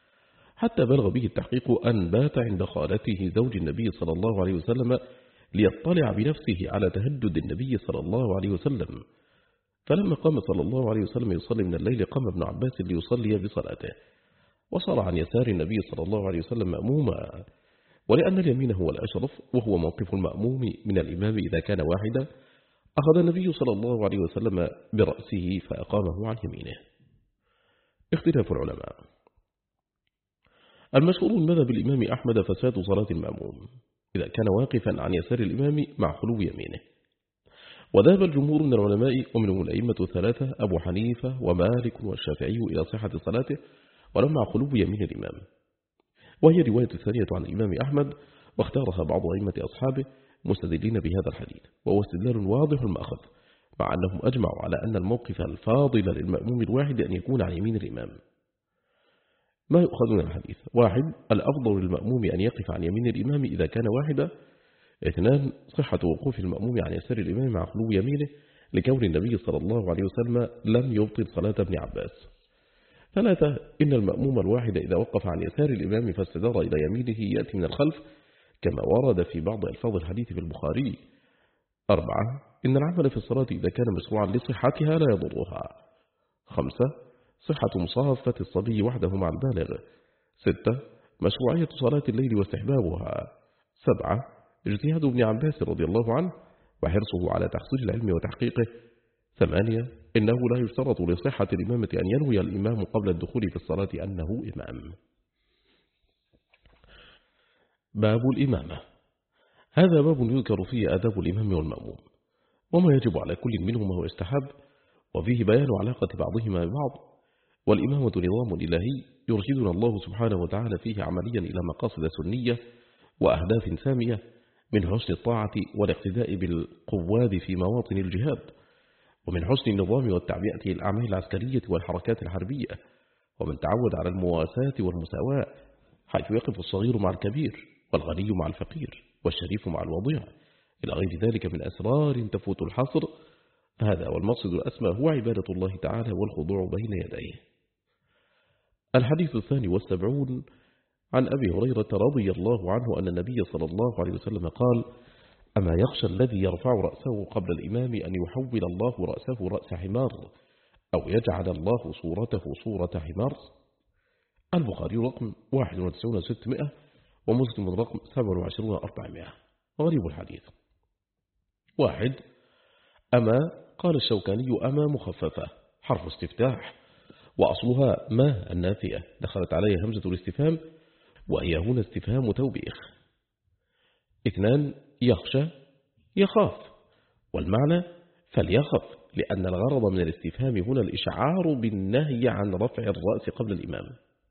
حتى بلغ به التحقيق أن بات عند خالته زوج النبي صلى الله عليه وسلم ليطلع بنفسه على تهجد النبي صلى الله عليه وسلم، فلما قام صلى الله عليه وسلم يصلي من الليل قام ابن عباس ليصلي بصلاته، وصار عن يسار النبي صلى الله عليه وسلم مأموما، ولأن اليمين هو الأشرف وهو موقف المأموم من الإمام إذا كان واحدا، أخذ النبي صلى الله عليه وسلم برأسه فأقامه عن يمينه. اختلاف العلماء. المشهور من مذهب الإمام أحمد فساد صلاة المأموم إذا كان واقفا عن يسار الإمام مع خلو يمينه، وذهب الجمهور من العلماء ومنهم الأئمة الثلاثة أبو حنيفة ومالك والشافعي إلى صحة صلاته ولو مع خلو يمين الإمام، وهي رواية الثانية عن الإمام أحمد، واختارها بعض أئمة أصحابه مستدلين بهذا الحديث، وهو استدلال واضح المأخذ، مع أنهم أجمعوا على أن الموقف الفاضل للمأموم الواحد أن يكون عن يمين الإمام. ما يؤخذ من الحديث: واحد، الأفضل للمأموم أن يقف عن يمين الإمام إذا كان واحدا. اثنان، صحة وقوف المأموم عن يسار الإمام مع خلو يمينه لكون النبي صلى الله عليه وسلم لم يبطل صلاة ابن عباس. ثلاثة، إن المأموم الواحد إذا وقف عن يسار الإمام فاستدار إلى يمينه يأتي من الخلف كما ورد في بعض ألفاظ الحديث في البخاري. أربعة، إن العمل في الصلاة إذا كان مشروعا لصحتها لا يضرها. خمسة، صحة مصافة الصبي وحده مع البالغ. ستة، مشروعية صلاة الليل واستحبابها. سبعة، اجتهاد ابن عباس رضي الله عنه وحرصه على تحصيل العلم وتحقيقه. ثمانية، إنه لا يشترط لصحة الإمامة أن ينوي الإمام قبل الدخول في الصلاة أنه إمام. باب الإمامة. هذا باب يذكر فيه آداب الإمام والمأموم وما يجب على كل منهما ويستحب، وفيه بيان علاقة بعضهما ببعض. والإمامة نظام إلهي يرشدنا الله سبحانه وتعالى فيه عمليا إلى مقاصد سنية وأهداف سامية، من حسن الطاعة والاقتداء بالقواد في مواطن الجهاد، ومن حسن النظام والتعبئة الأعمال العسكرية والحركات الحربية، ومن تعود على المواساة والمساواة، حيث يقف الصغير مع الكبير والغني مع الفقير والشريف مع الوضيع، إلى غير ذلك من أسرار تفوت الحصر. هذا والمقصد الأسمى هو عبادة الله تعالى والخضوع بين يديه. الحديث الثاني والسبعون عن أبي هريرة رضي الله عنه أن النبي صلى الله عليه وسلم قال: أما يخشى الذي يرفع رأسه قبل الإمام أن يحول الله رأسه رأس حمار أو يجعل الله صورته صورة حمار؟ البخاري رقم واحد وتسعون ستمائة ومسلم رقم سبعة وعشرين أربعمائة. غريب الحديث. واحد. أما قال الشوكاني أما مخففة حرف استفتاح وأصلها ما النافية دخلت عليها همزة الاستفهام وهي هنا استفهام توبيخ. اثنان. يخشى يخاف والمعنى فليخف لأن الغرض من الاستفهام هنا الإشعار بالنهي عن رفع الرأس قبل الإمام.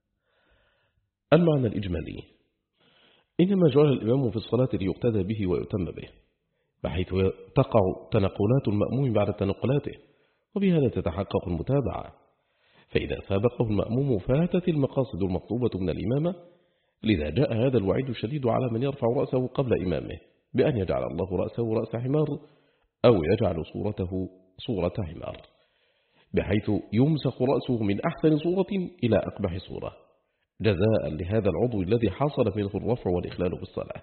المعنى الإجمالي: إنما جعل الإمام في الصلاة ليقتدى به ويتم به، بحيث تقع تنقلات المأموم بعد تنقلاته، وبهذا تتحقق المتابعة. فإذا سابقه المأموم فاتت المقاصد المطلوبة من الإمامة. لذا جاء هذا الوعيد الشديد على من يرفع رأسه قبل إمامه بأن يجعل الله رأسه رأس حمار أو يجعل صورته صورة حمار، بحيث يمسخ رأسه من أحسن صورة إلى أقبح صورة، جزاء لهذا العضو الذي حصل منه الرفع والإخلال في الصلاة.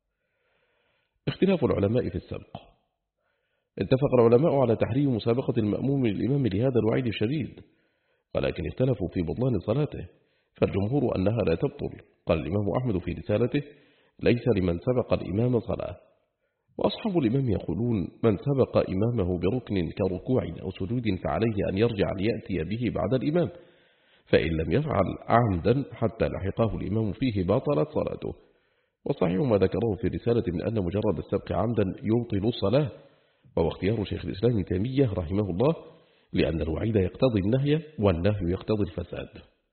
اختلاف العلماء في السبق. اتفق العلماء على تحريم مسابقة المأموم للإمام لهذا الوعيد الشديد، ولكن اختلفوا في بطلان صلاته، فالجمهور أنها لا تبطل. قال الإمام أحمد في رسالته: ليس لمن سبق الإمام صلاة. وأصحاب الإمام يقولون: من سبق إمامه بركن كركوع أو سجود فعليه أن يرجع ليأتي به بعد الإمام، فإن لم يفعل عمدا حتى لحقه الإمام فيه باطلت صلاته. وصحيح ما ذكره في رسالة من أن مجرد السبق عمدا يبطل الصلاة، وهو اختيار شيخ الإسلام تيمية رحمه الله، لأن الوعيد يقتضي النهي والنهي يقتضي الفساد.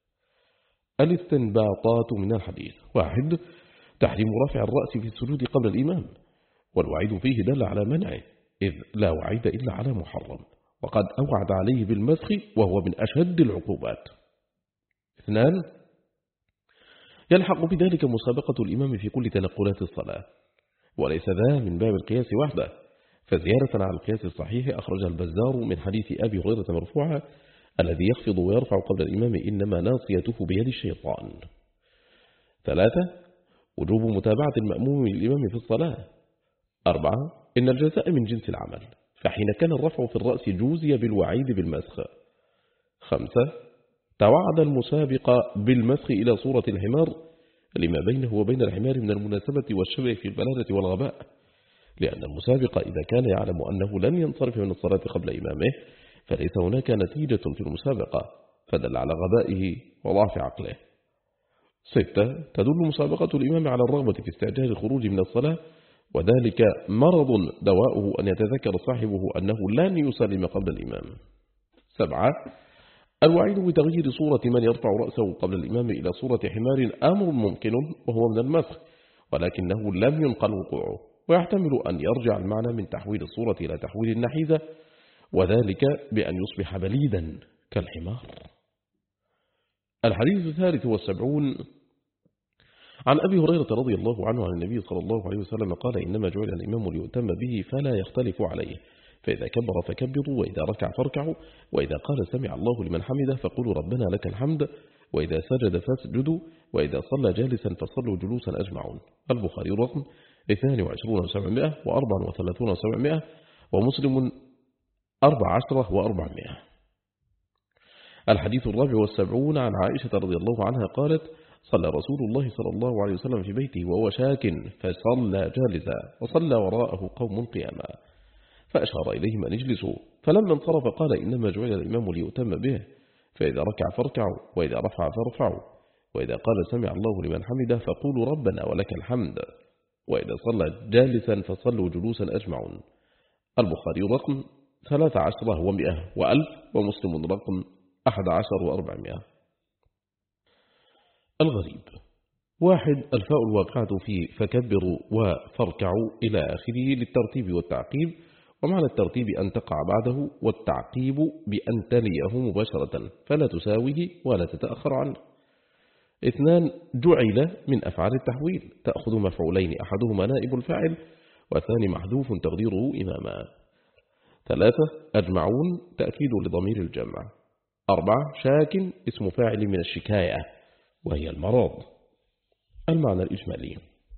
الاستنباطات من الحديث. واحد. تحريم رفع الرأس في السجود قبل الإمام، والوعيد فيه دل على منعه، إذ لا وعيد إلا على محرم، وقد أوعد عليه بالمسخ وهو من أشد العقوبات. اثنان. يلحق بذلك مسابقة الإمام في كل تنقلات الصلاة، وليس ذا من باب القياس وحده، فزيارة على القياس الصحيح أخرج البزار من حديث أبي هريرة مرفوعا: الذي يخفض ويرفع قبل الإمام إنما ناصيته بيد الشيطان. ثلاثة. وجوب متابعة المأموم للإمام في الصلاة. أربعة. إن الجزاء من جنس العمل، فحين كان الرفع في الرأس جوزي بالوعيد بالمسخ. خمسة. توعد المسابق بالمسخ إلى صورة الحمار لما بينه وبين الحمار من المناسبة والشبه في البلادة والغباء، لأن المسابق إذا كان يعلم أنه لن ينصرف من الصلاة قبل إمامه فليس هناك نتيجة في المسابقة، فدل على غبائه وضعف عقله. ستة. تدل مسابقة الإمام على الرغبة في استعجال الخروج من الصلاة، وذلك مرض دواؤه أن يتذكر صاحبه أنه لن يسلم قبل الإمام. سبعة. الوعيد بتغيير صورة من يرفع رأسه قبل الإمام إلى صورة حمار أمر ممكن وهو من المسخ، ولكنه لم ينقل وقوعه، ويحتمل أن يرجع المعنى من تحويل الصورة إلى تحويل النحيذة، وذلك بأن يصبح بليدا كالحمار. الحديث الثالث والسبعون عن أبي هريرة رضي الله عنه عن النبي صلى الله عليه وسلم قال: إنما جعل الإمام ليؤتم به فلا يختلف عليه، فإذا كبر فكبروا، وإذا ركع فاركعوا، وإذا قال سمع الله لمن حمده فقولوا ربنا لك الحمد، وإذا سجد فاسجدوا، وإذا صلى جالسا فصلوا جلوسا أجمعون. البخاري رقم اثنان وعشرين وسبعمائة وأربع وثلاثون وسبعمائة ومسلم أربع عشرة وأربعمائة. الحديث الرابع والسبعون عن عائشة رضي الله عنها قالت: صلى رسول الله صلى الله عليه وسلم في بيته وهو شاك فصلى جالسا، وصلى وراءه قوم قياما، فأشار إليهم أن اجلسوا، فلما انصرف قال: إنما جعل الإمام ليؤتم به، فإذا ركع فاركعوا، وإذا رفع فارفعوا، وإذا قال سمع الله لمن حمده فقولوا ربنا ولك الحمد، وإذا صلى جالسا فصلوا جلوسا أجمعون. البخاري رقم ثلاث عشرة ومئة وألف ومسلم رقم أحد عشر وأربعمائة. الغريب. واحد. الفاء الواقعة في فكبروا وفركعوا إلى آخره للترتيب والتعقيب، ومعنى الترتيب أن تقع بعده، والتعقيب بأن تليه مباشرة فلا تساويه ولا تتأخر عنه. اثنان. جعل من أفعال التحويل، تأخذ مفعولين أحدهما نائب الفاعل والثاني محذوف تقديره إماما. ثلاثة أجمعون تأكيد لضمير الجمع. أربعة شاك اسم فاعل من الشكاية وهي المرض. المعنى الإجمالي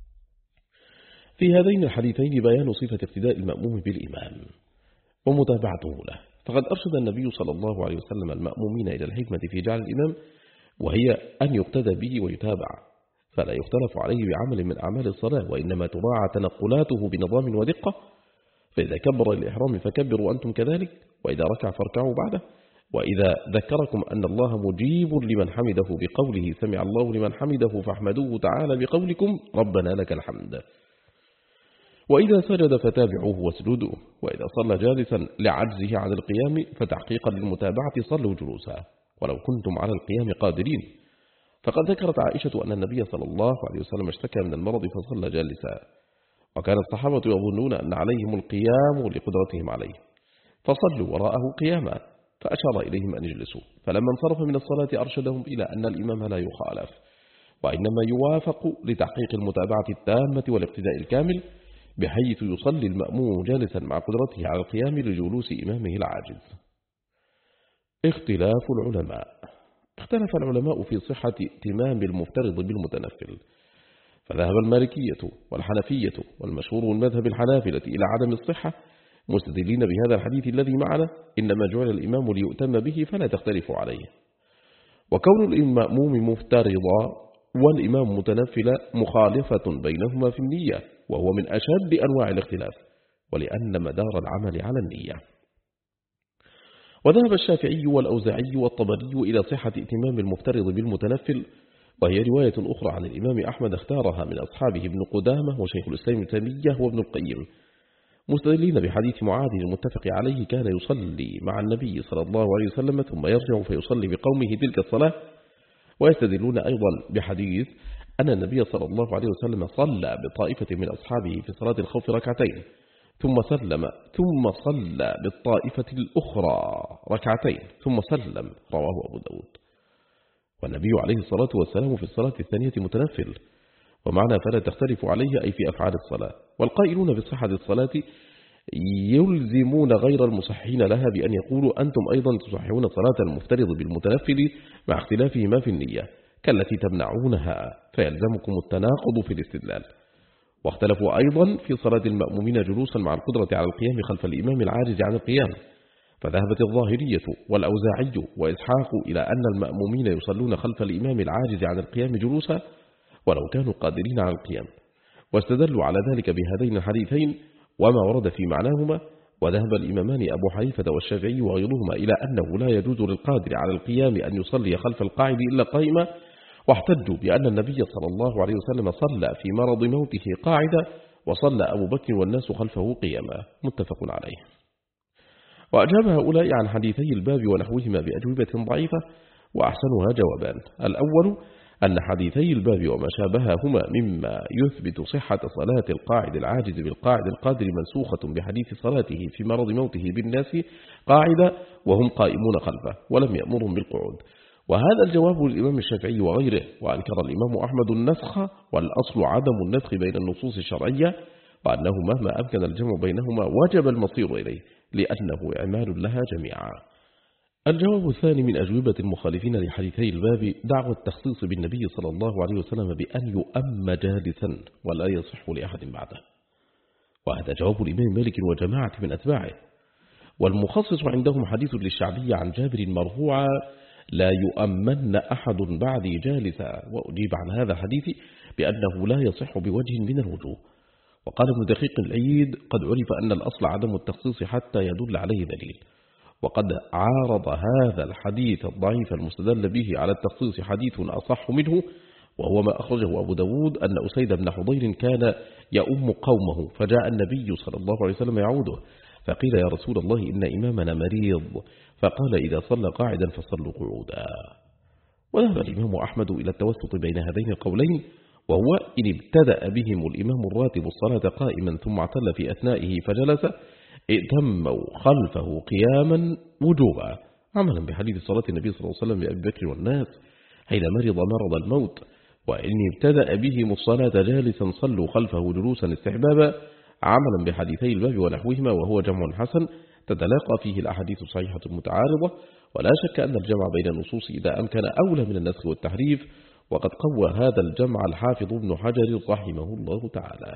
في هذين الحديثين بيان صفة اقتداء المأموم بالإمام ومتابعته له، فقد أرشد النبي صلى الله عليه وسلم المأمومين إلى الحكمة في جعل الإمام، وهي أن يقتدى به ويتابع، فلا يختلف عليه بعمل من أعمال الصلاة، وإنما تراعى تنقلاته بنظام ودقة. فإذا كبر الإحرام فكبروا أنتم كذلك، وإذا ركع فاركعوا بعده، وإذا ذكركم أن الله مجيب لمن حمده بقوله سمع الله لمن حمده فاحمدوه تعالى بقولكم ربنا لك الحمد، وإذا سجد فتابعوه واسجدوا، وإذا صلى جالسا لعجزه عن القيام فتحقيقا للمتابعة صلوا جلوسا ولو كنتم على القيام قادرين. فقد ذكرت عائشة أن النبي صلى الله عليه وسلم اشتكى من المرض فصلى جالسا، وكان الصحابة يظنون أن عليهم القيام لقدرتهم عليه فصلوا وراءه قياما، فأشار إليهم أن يجلسوا، فلما انصرف من الصلاة أرشدهم إلى أن الإمام لا يخالف وإنما يوافق لتحقيق المتابعة التامة والاقتداء الكامل، بحيث يصلي المأموم جالسا مع قدرته على القيام لجلوس إمامه العاجز. اختلاف العلماء. اختلف العلماء في صحة ائتمام المفترض بالمتنفل، فذهب المالكية والحنفية والمشهور من مذهب الحنافلة إلى عدم الصحة، مستدلين بهذا الحديث الذي معنا إنما جعل الإمام ليؤتم به فلا تختلف عليه. وكون المأموم مفترضا والإمام متنفلا مخالفة بينهما في النية، وهو من أشد أنواع الاختلاف، ولأن مدار العمل على النية. وذهب الشافعي والأوزاعي والطبري إلى صحة ائتمام المفترض بالمتنفل، وهي رواية أخرى عن الإمام أحمد اختارها من أصحابه ابن قدامة وشيخ الإسلام ابن تيمية وابن القيم، مستدلين بحديث معاذ المتفق عليه كان يصلي مع النبي صلى الله عليه وسلم ثم يرجع فيصلي بقومه تلك الصلاة. ويستدلون أيضا بحديث أن النبي صلى الله عليه وسلم صلى بطائفة من أصحابه في صلاة الخوف ركعتين ثم سلم ثم صلى بالطائفة الأخرى ركعتين ثم سلم، رواه أبو داود. والنبي عليه الصلاة والسلام في الصلاة الثانية متنفل، ومعنى فلا تختلف عليه أي في أفعال الصلاة. والقائلون بصحة الصلاة يلزمون غير المصحين لها بأن يقولوا أنتم أيضا تصححون صلاة المفترض بالمتنفل مع اختلافهما في النية كالتي تمنعونها، فيلزمكم التناقض في الاستدلال. واختلفوا أيضا في صلاة المأمومين جلوسا مع القدرة على القيام خلف الإمام العاجز عن القيام، فذهبت الظاهرية والأوزاعي وإسحاق إلى أن المأمومين يصلون خلف الإمام العاجز عن القيام جلوسا ولو كانوا قادرين على القيام، واستدلوا على ذلك بهذين الحديثين وما ورد في معناهما. وذهب الإمامان أبو حنيفة والشافعي وغيرهما إلى أنه لا يجوز للقادر على القيام أن يصلي خلف القاعد إلا قائما، واحتجوا بأن النبي صلى الله عليه وسلم صلى في مرض موته قاعدا وصلى أبو بكر والناس خلفه قياما، متفق عليه. وأجاب هؤلاء عن حديثي الباب ونحوهما بأجوبة ضعيفة، وأحسنها جوابان. الأول أن حديثي الباب وما شابههما مما يثبت صحة صلاة القاعد العاجز بالقاعد القادر منسوخة بحديث صلاته في مرض موته بالناس قاعدة وهم قائمون خلفه ولم يأمرهم بالقعود. وهذا الجواب للإمام الشافعي وغيره، وأنكر الإمام أحمد النسخ، والأصل عدم النسخ بين النصوص الشرعية، وأنه مهما أمكن الجمع بينهما وجب المصير إليه لأنه إعمال لها جميعا. الجواب الثاني من أجوبة المخالفين لحديثي الباب دعوى التخصيص بالنبي صلى الله عليه وسلم بأن يؤم جالسا ولا يصح لأحد بعده، وهذا جواب الإمام مالك وجماعة من أتباعه. والمخصص عندهم حديث للشعبي عن جابر مرفوعا لا يؤمن أحد بعدي جالسا، وأجيب عن هذا الحديث بأنه لا يصح بوجه من الوجوه. وقال ابن دقيق العيد قد عرف أن الأصل عدم التخصيص حتى يدل عليه دليل، وقد عارض هذا الحديث الضعيف المستدل به على التخصيص حديث أصح منه، وهو ما أخرجه أبو داود أن أسيد بن حضير كان يؤم قومه فجاء النبي صلى الله عليه وسلم يعوده فقيل يا رسول الله إن إمامنا مريض، فقال إذا صلى قاعدا فصلوا قعودا. وذهب الإمام أحمد إلى التوسط بين هذين القولين، وهو إن ابتدأ بهم الإمام الراتب الصلاة قائما ثم اعتل في أثنائه فجلس ائتموا خلفه قياما وجوبا، عملا بحديث صلاة النبي صلى الله عليه وسلم بأبي بكر والناس حين مرض مرض الموت. وإن ابتدأ بهم الصلاة جالسا صلوا خلفه جلوسا استحبابا، عملا بحديثي الباب ونحوهما، وهو جمع حسن تتلاقى فيه الأحاديث الصحيحة المتعارضة، ولا شك أن الجمع بين النصوص إذا أمكن أولى من النسخ والتحريف، وقد قوى هذا الجمع الحافظ ابن حجر رحمه الله تعالى.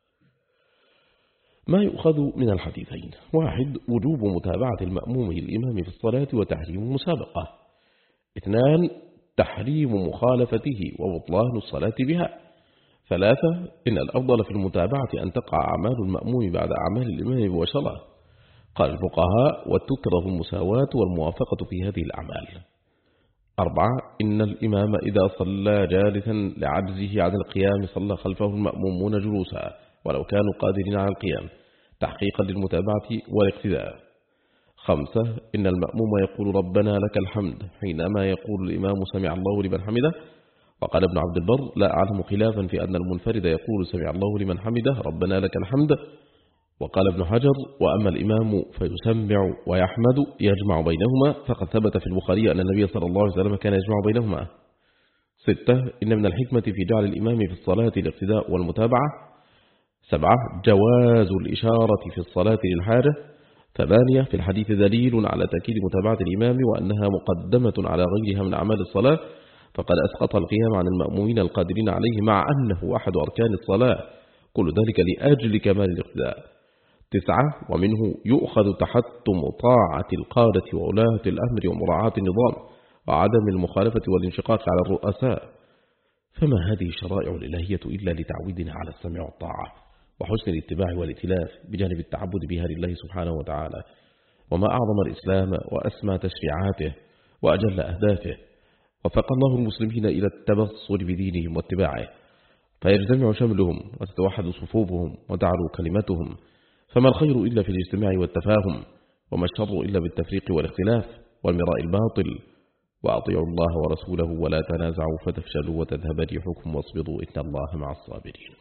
ما يؤخذ من الحديثين: واحد، وجوب متابعة المأموم للإمام في الصلاة وتحريم المسابقة. اثنان، تحريم مخالفته وبطلان الصلاة بها. ثلاثة، إن الأفضل في المتابعة أن تقع أعمال المأموم بعد أعمال الإمام مباشرة. قال الفقهاء: وتكره المساواة والموافقة في هذه الأعمال. أربعة، إن الإمام إذا صلى جالسا لعجزه عن القيام صلى خلفه المأمومون جلوسا ولو كانوا قادرين على القيام تحقيقا للمتابعة والاقتداء. خمسة، إن المأموم يقول ربنا لك الحمد حينما يقول الإمام سمع الله لمن حمده. وقال ابن عبد البر: لا أعلم خلافا في أن المنفرد يقول سمع الله لمن حمده ربنا لك الحمد. وقال ابن حجر: وأما الإمام فيسمع ويحمد يجمع بينهما، فقد ثبت في البخاري أن النبي صلى الله عليه وسلم كان يجمع بينهما. ستة، إن من الحكمة في جعل الإمام في الصلاة الاقتداء والمتابعة. سبعة، جواز الإشارة في الصلاة للحاجة. ثمانية، في الحديث دليل على تأكيد متابعة الإمام وأنها مقدمة على غيرها من أعمال الصلاة، فقد أسقط القيام عن المأمومين القادرين عليه مع أنه أحد أركان الصلاة، كل ذلك لأجل كمال الاقتداء. تسعة، ومنه يؤخذ تحتم طاعة القادة وولاة الأمر ومراعاة النظام وعدم المخالفة والانشقاق على الرؤساء. فما هذه الشرائع الإلهية إلا لتعويدنا على السمع والطاعة وحسن الاتباع والائتلاف بجانب التعبد بها لله سبحانه وتعالى. وما أعظم الإسلام وأسمى تشريعاته وأجل أهدافه. وفق الله المسلمين إلى التبصر بدينهم واتباعه، فيجتمع شملهم وتتوحد صفوفهم وتعلو كلمتهم. فما الخير إلا في الاجتماع والتفاهم، وما الشر إلا بالتفريق والاختلاف والمراء الباطل. وأطيعوا الله ورسوله ولا تنازعوا فتفشلوا وتذهب ريحكم واصبروا إن الله مع الصابرين.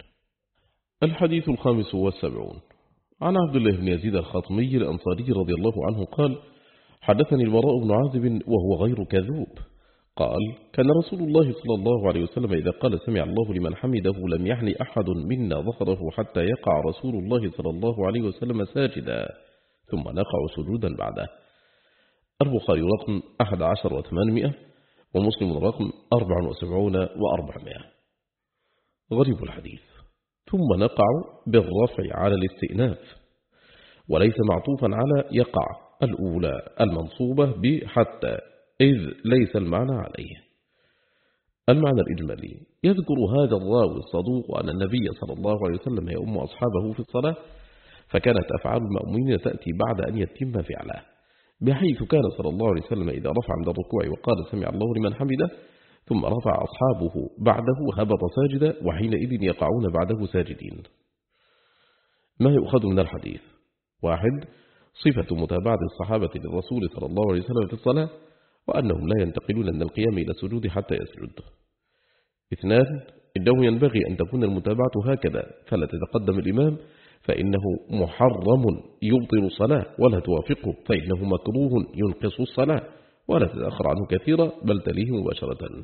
الحديث الخامس والسبعون عن عبد الله بن يزيد الخاطمي الأنصاري رضي الله عنه قال: حدثني البراء بن عازب وهو غير كذوب قال: كان رسول الله صلى الله عليه وسلم إذا قال سمع الله لمن حمده لم يحن أحد منا ظهره حتى يقع رسول الله صلى الله عليه وسلم ساجدا ثم نقع سجودا بعده. البخاري رقم أحد عشر وثمانمائة ومسلم رقم أربع وسبعون وأربعمائة. غريب الحديث: ثم نقع بالرفع على الاستئناف، وليس معطوفا على يقع الأولى المنصوبة بحتى، إذ ليس المعنى عليه. المعنى الإجمالي: يذكر هذا الراوي الصدوق أن النبي صلى الله عليه وسلم يؤم أصحابه في الصلاة، فكانت أفعال المأمومين تأتي بعد أن يتم فعله، بحيث كان صلى الله عليه وسلم إذا رفع عند الركوع وقال سمع الله لمن حمده ثم رفع أصحابه بعده هبط ساجدا، وحينئذ يقعون بعده ساجدين. ما يؤخذ من الحديث: واحد، صفة متابعة الصحابة للرسول صلى الله عليه وسلم في الصلاة، وأنهم لا ينتقلون من القيام إلى السجود حتى يسجد. اثنان، إنه ينبغي أن تكون المتابعة هكذا، فلا تتقدم الإمام فإنه محرم يبطل الصلاة، ولا توافقه فإنه مكروه ينقص الصلاة، ولا تتأخر عنه كثيرا بل تليه مباشرة.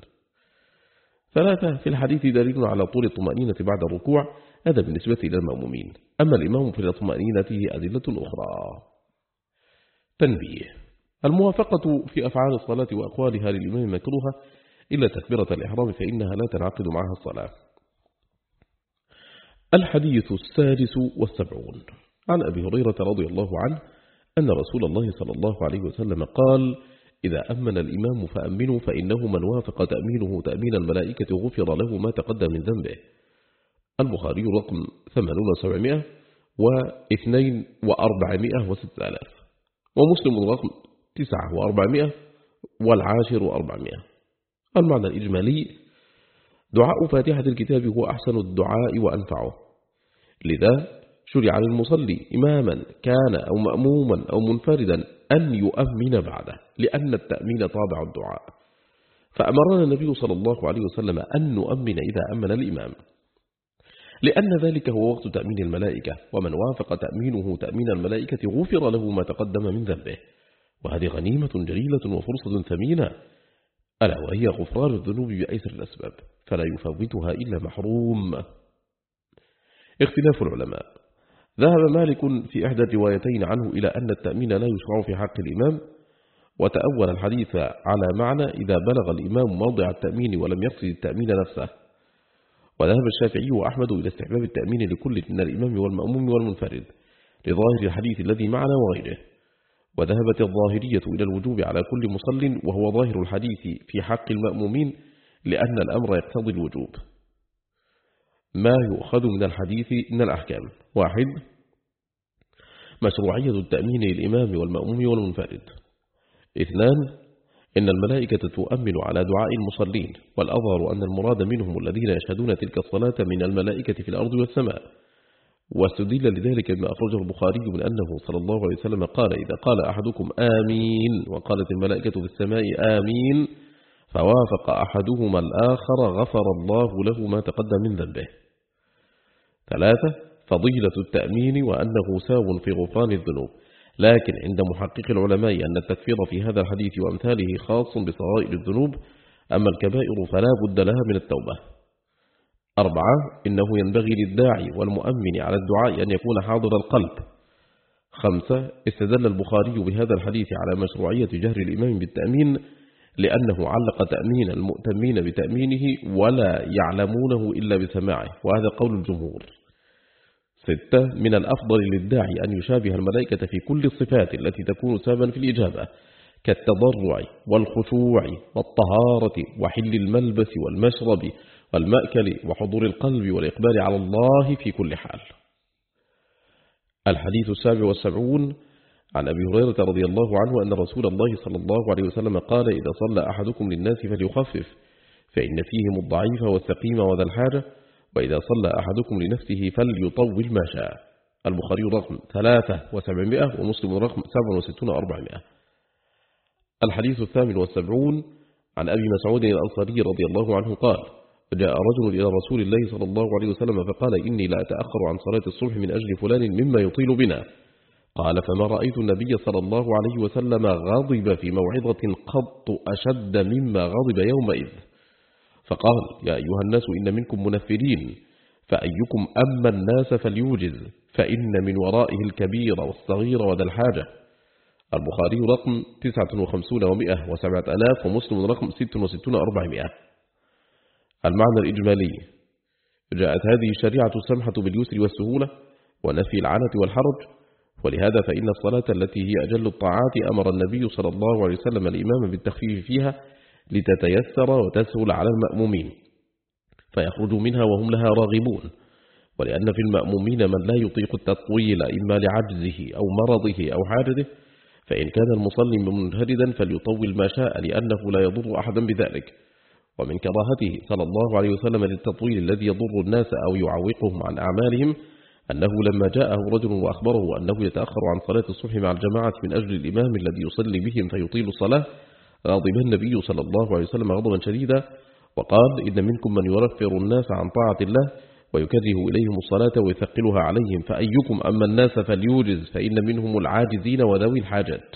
ثلاثة، في الحديث دليل على طول الطمأنينة بعد الركوع، هذا بالنسبة إلى المأمومين، أما الإمام في طمأنينته أدلة أخرى. تنبيه: الموافقة في أفعال الصلاة وأقوالها للإمام مكروهة إلا تكبيرة الإحرام، فإنها لا تنعقد معها الصلاة. الحديث السادس والسبعون عن أبي هريرة رضي الله عنه أن رسول الله صلى الله عليه وسلم قال: إذا أمن الإمام فأمنوا، فإنه من وافق تأمينه تأمين الملائكة غفر له ما تقدم من ذنبه. البخاري رقم ثمانون وسبعمائة واثنين وأربعمائة وستة آلاف، ومسلم رقم تسعة وأربعمائة والعاشر وأربعمائة. المعنى الإجمالي: دعاء فاتحة الكتاب هو أحسن الدعاء وأنفعه، لذا شرع للمصلي إماما كان أو مأموما أو منفردا أن يؤمن بعده، لأن التأمين طابع الدعاء، فأمرنا النبي صلى الله عليه وسلم أن نؤمن إذا أمن الإمام، لأن ذلك هو وقت تأمين الملائكة، ومن وافق تأمينه تأمين الملائكة غفر له ما تقدم من ذنبه. وهذه غنيمة جليلة وفرصة ثمينة، ألا وهي غفران الذنوب بأيسر الأسباب، فلا يفوتها إلا محروم. اختلاف العلماء: ذهب مالك في إحدى الروايتين عنه إلى أن التأمين لا يشرع في حق الإمام، وتأول الحديث على معنى إذا بلغ الإمام موضع التأمين ولم يقصد التأمين نفسه. وذهب الشافعي وأحمد إلى استحباب التأمين لكل من الإمام والمأموم والمنفرد لظاهر الحديث الذي معنا وغيره. وذهبت الظاهرية إلى الوجوب على كل مصل، وهو ظاهر الحديث في حق المأمومين لأن الأمر يقتضي الوجوب. ما يؤخذ من الحديث من الأحكام: واحد، مشروعية التأمين للإمام والمأموم والمنفرد. اثنان، إن الملائكة تؤمن على دعاء المصلين، والأظهر أن المراد منهم الذين يشهدون تلك الصلاة من الملائكة في الأرض والسماء. واستدل لذلك بما أخرجه البخاري من أنه صلى الله عليه وسلم قال: إذا قال أحدكم آمين وقالت الملائكة في السماء آمين فوافق أحدهما الآخر غفر الله له ما تقدم من ذنبه. ثلاثة، فضيلة التأمين وأنه ساو في غفران الذنوب، لكن عند محقق العلماء أن التكفير في هذا الحديث وأمثاله خاص بصغائر الذنوب، أما الكبائر فلا بد لها من التوبة. أربعة، إنه ينبغي للداعي والمؤمن على الدعاء أن يكون حاضر القلب. خمسة، استدل البخاري بهذا الحديث على مشروعية جهر الإمام بالتأمين لأنه علق تأمين المؤتمين بتأمينه ولا يعلمونه إلا بسماعه، وهذا قول الجمهور. ستة، من الأفضل للداعي أن يشابه الملائكة في كل الصفات التي تكون سببا في الإجابة، كالتضرع والخشوع والطهارة وحل الملبس والمشرب والمأكل وحضور القلب والإقبال على الله في كل حال. الحديث السابع والسبعون عن أبي هريرة رضي الله عنه أن رسول الله صلى الله عليه وسلم قال: إذا صلى أحدكم للناس فليخفف، فإن فيهم الضعيف والسقيم وذا الحاجة، وإذا صلى أحدكم لنفسه فليطول ما شاء. البخاري رقم ثلاثة وسبعمائة ومسلم رقم سبعة وستون أربعمائة. الحديث الثامن والسبعون عن أبي مسعود الأنصاري رضي الله عنه قال: جاء رجل إلى رسول الله صلى الله عليه وسلم فقال: إني لا أتأخر عن صلاة الصبح من أجل فلان مما يطيل بنا. قال: فما رأيت النبي صلى الله عليه وسلم غضب في موعظة قط أشد مما غضب يومئذ. فقال: يا أيها الناس إن منكم منفرين، فأيكم أما الناس فليوجز، فإن من ورائه الكبير والصغير وذا الحاجة. البخاري رقم تسعة وخمسين ومئة وسبعة آلاف ومسلم رقم ستة وستون أربعمائة. المعنى الإجمالي: جاءت هذه الشريعة السمحة باليسر والسهولة ونفي العنة والحرج، ولهذا فإن الصلاة التي هي أجل الطاعات أمر النبي صلى الله عليه وسلم الإمام بالتخفيف فيها لتتيسر وتسهل على المأمومين فيخرجوا منها وهم لها راغبون، ولأن في المأمومين من لا يطيق التطويل إما لعجزه أو مرضه أو حاجته، فإن كان المصلي منفردا فليطول ما شاء لأنه لا يضر أحدا بذلك. ومن كراهته صلى الله عليه وسلم للتطويل الذي يضر الناس أو يعوقهم عن أعمالهم أنه لما جاءه رجل وأخبره أنه يتأخر عن صلاة الصبح مع الجماعة من أجل الإمام الذي يصلي بهم فيطيل الصلاة، غضب النبي صلى الله عليه وسلم غضبا شديدا وقال: إن منكم من يرفر الناس عن طاعة الله ويكره إليهم الصلاة ويثقلها عليهم، فأيكم أما الناس فليوجز، فإن منهم العاجزين وذوي الحاجات.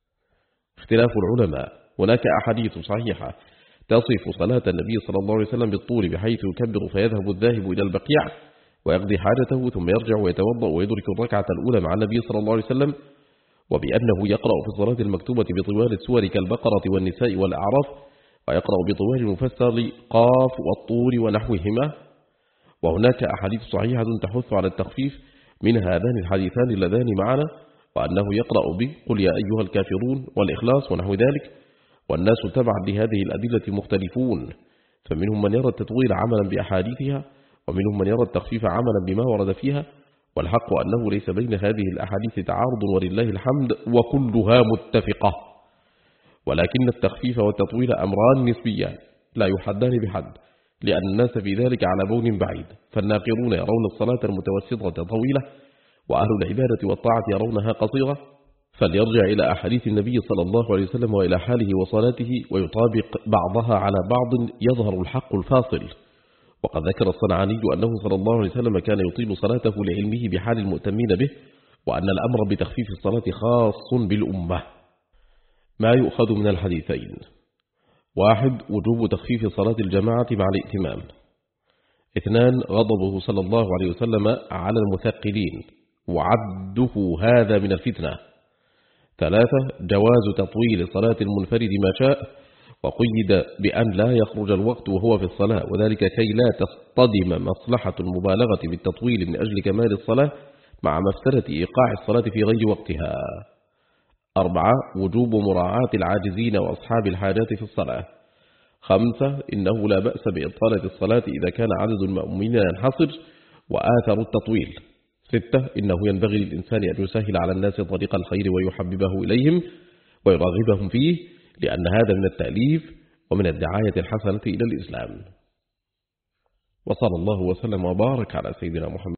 اختلاف العلماء: هناك أحاديث صحيحة تصف صلاة النبي صلى الله عليه وسلم بالطول بحيث يكبر فيذهب الذاهب إلى البقيع ويقضي حاجته ثم يرجع ويتوضأ ويدرك الركعة الأولى مع النبي صلى الله عليه وسلم، وبأنه يقرأ في الصلاة المكتوبة بطوال السور كالبقرة والنساء والأعراف، ويقرأ بطوال المفصل قاف والطور ونحوهما. وهناك أحاديث صحيحة تحث على التخفيف، من هذان الحديثان اللذان معنا، وأنه يقرأ به قل يا أيها الكافرون والإخلاص ونحو ذلك. والناس تبعا لهذه الأدلة مختلفون، فمنهم من يرى التطويل عملا بأحاديثها، ومنهم من يرى التخفيف عملا بما ورد فيها، والحق أنه ليس بين هذه الأحاديث تعارض ولله الحمد وكلها متفقة، ولكن التخفيف والتطويل أمران نسبيان لا يحدان بحد، لأن الناس في ذلك على بون بعيد، فالناقرون يرون الصلاة المتوسطة طويلة، وأهل العبادة والطاعة يرونها قصيرة، فليرجع إلى أحاديث النبي صلى الله عليه وسلم وإلى حاله وصلاته ويطابق بعضها على بعض يظهر الحق الفاصل. وقد ذكر الصنعاني أنه صلى الله عليه وسلم كان يطيل صلاته لعلمه بحال المؤتمين به، وأن الأمر بتخفيف الصلاة خاص بالأمة. ما يؤخذ من الحديثين: واحد، وجوب تخفيف صلاة الجماعة مع الائتمام. اثنان، غضبه صلى الله عليه وسلم على المثقلين وعده هذا من الفتنة. ثلاثة جواز تطويل صلاة المنفرد ما شاء، وقيد بأن لا يخرج الوقت وهو في الصلاة، وذلك كي لا تصطدم مصلحة المبالغة بالتطويل من أجل كمال الصلاة مع مفسدة إيقاع الصلاة في غير وقتها. أربعة وجوب مراعاة العاجزين وأصحاب الحاجات في الصلاة. خمسة إنه لا بأس بإطالة الصلاة إذا كان عدد المؤمنين ينحصر وآثر التطويل. ستة إنه ينبغي للإنسان أن يسهل على الناس طريق الخير ويحببه إليهم ويرغبهم فيه، لأن هذا من التأليف ومن الدعاية الحسنة إلى الإسلام. وصلى الله وسلم وبارك على سيدنا محمد.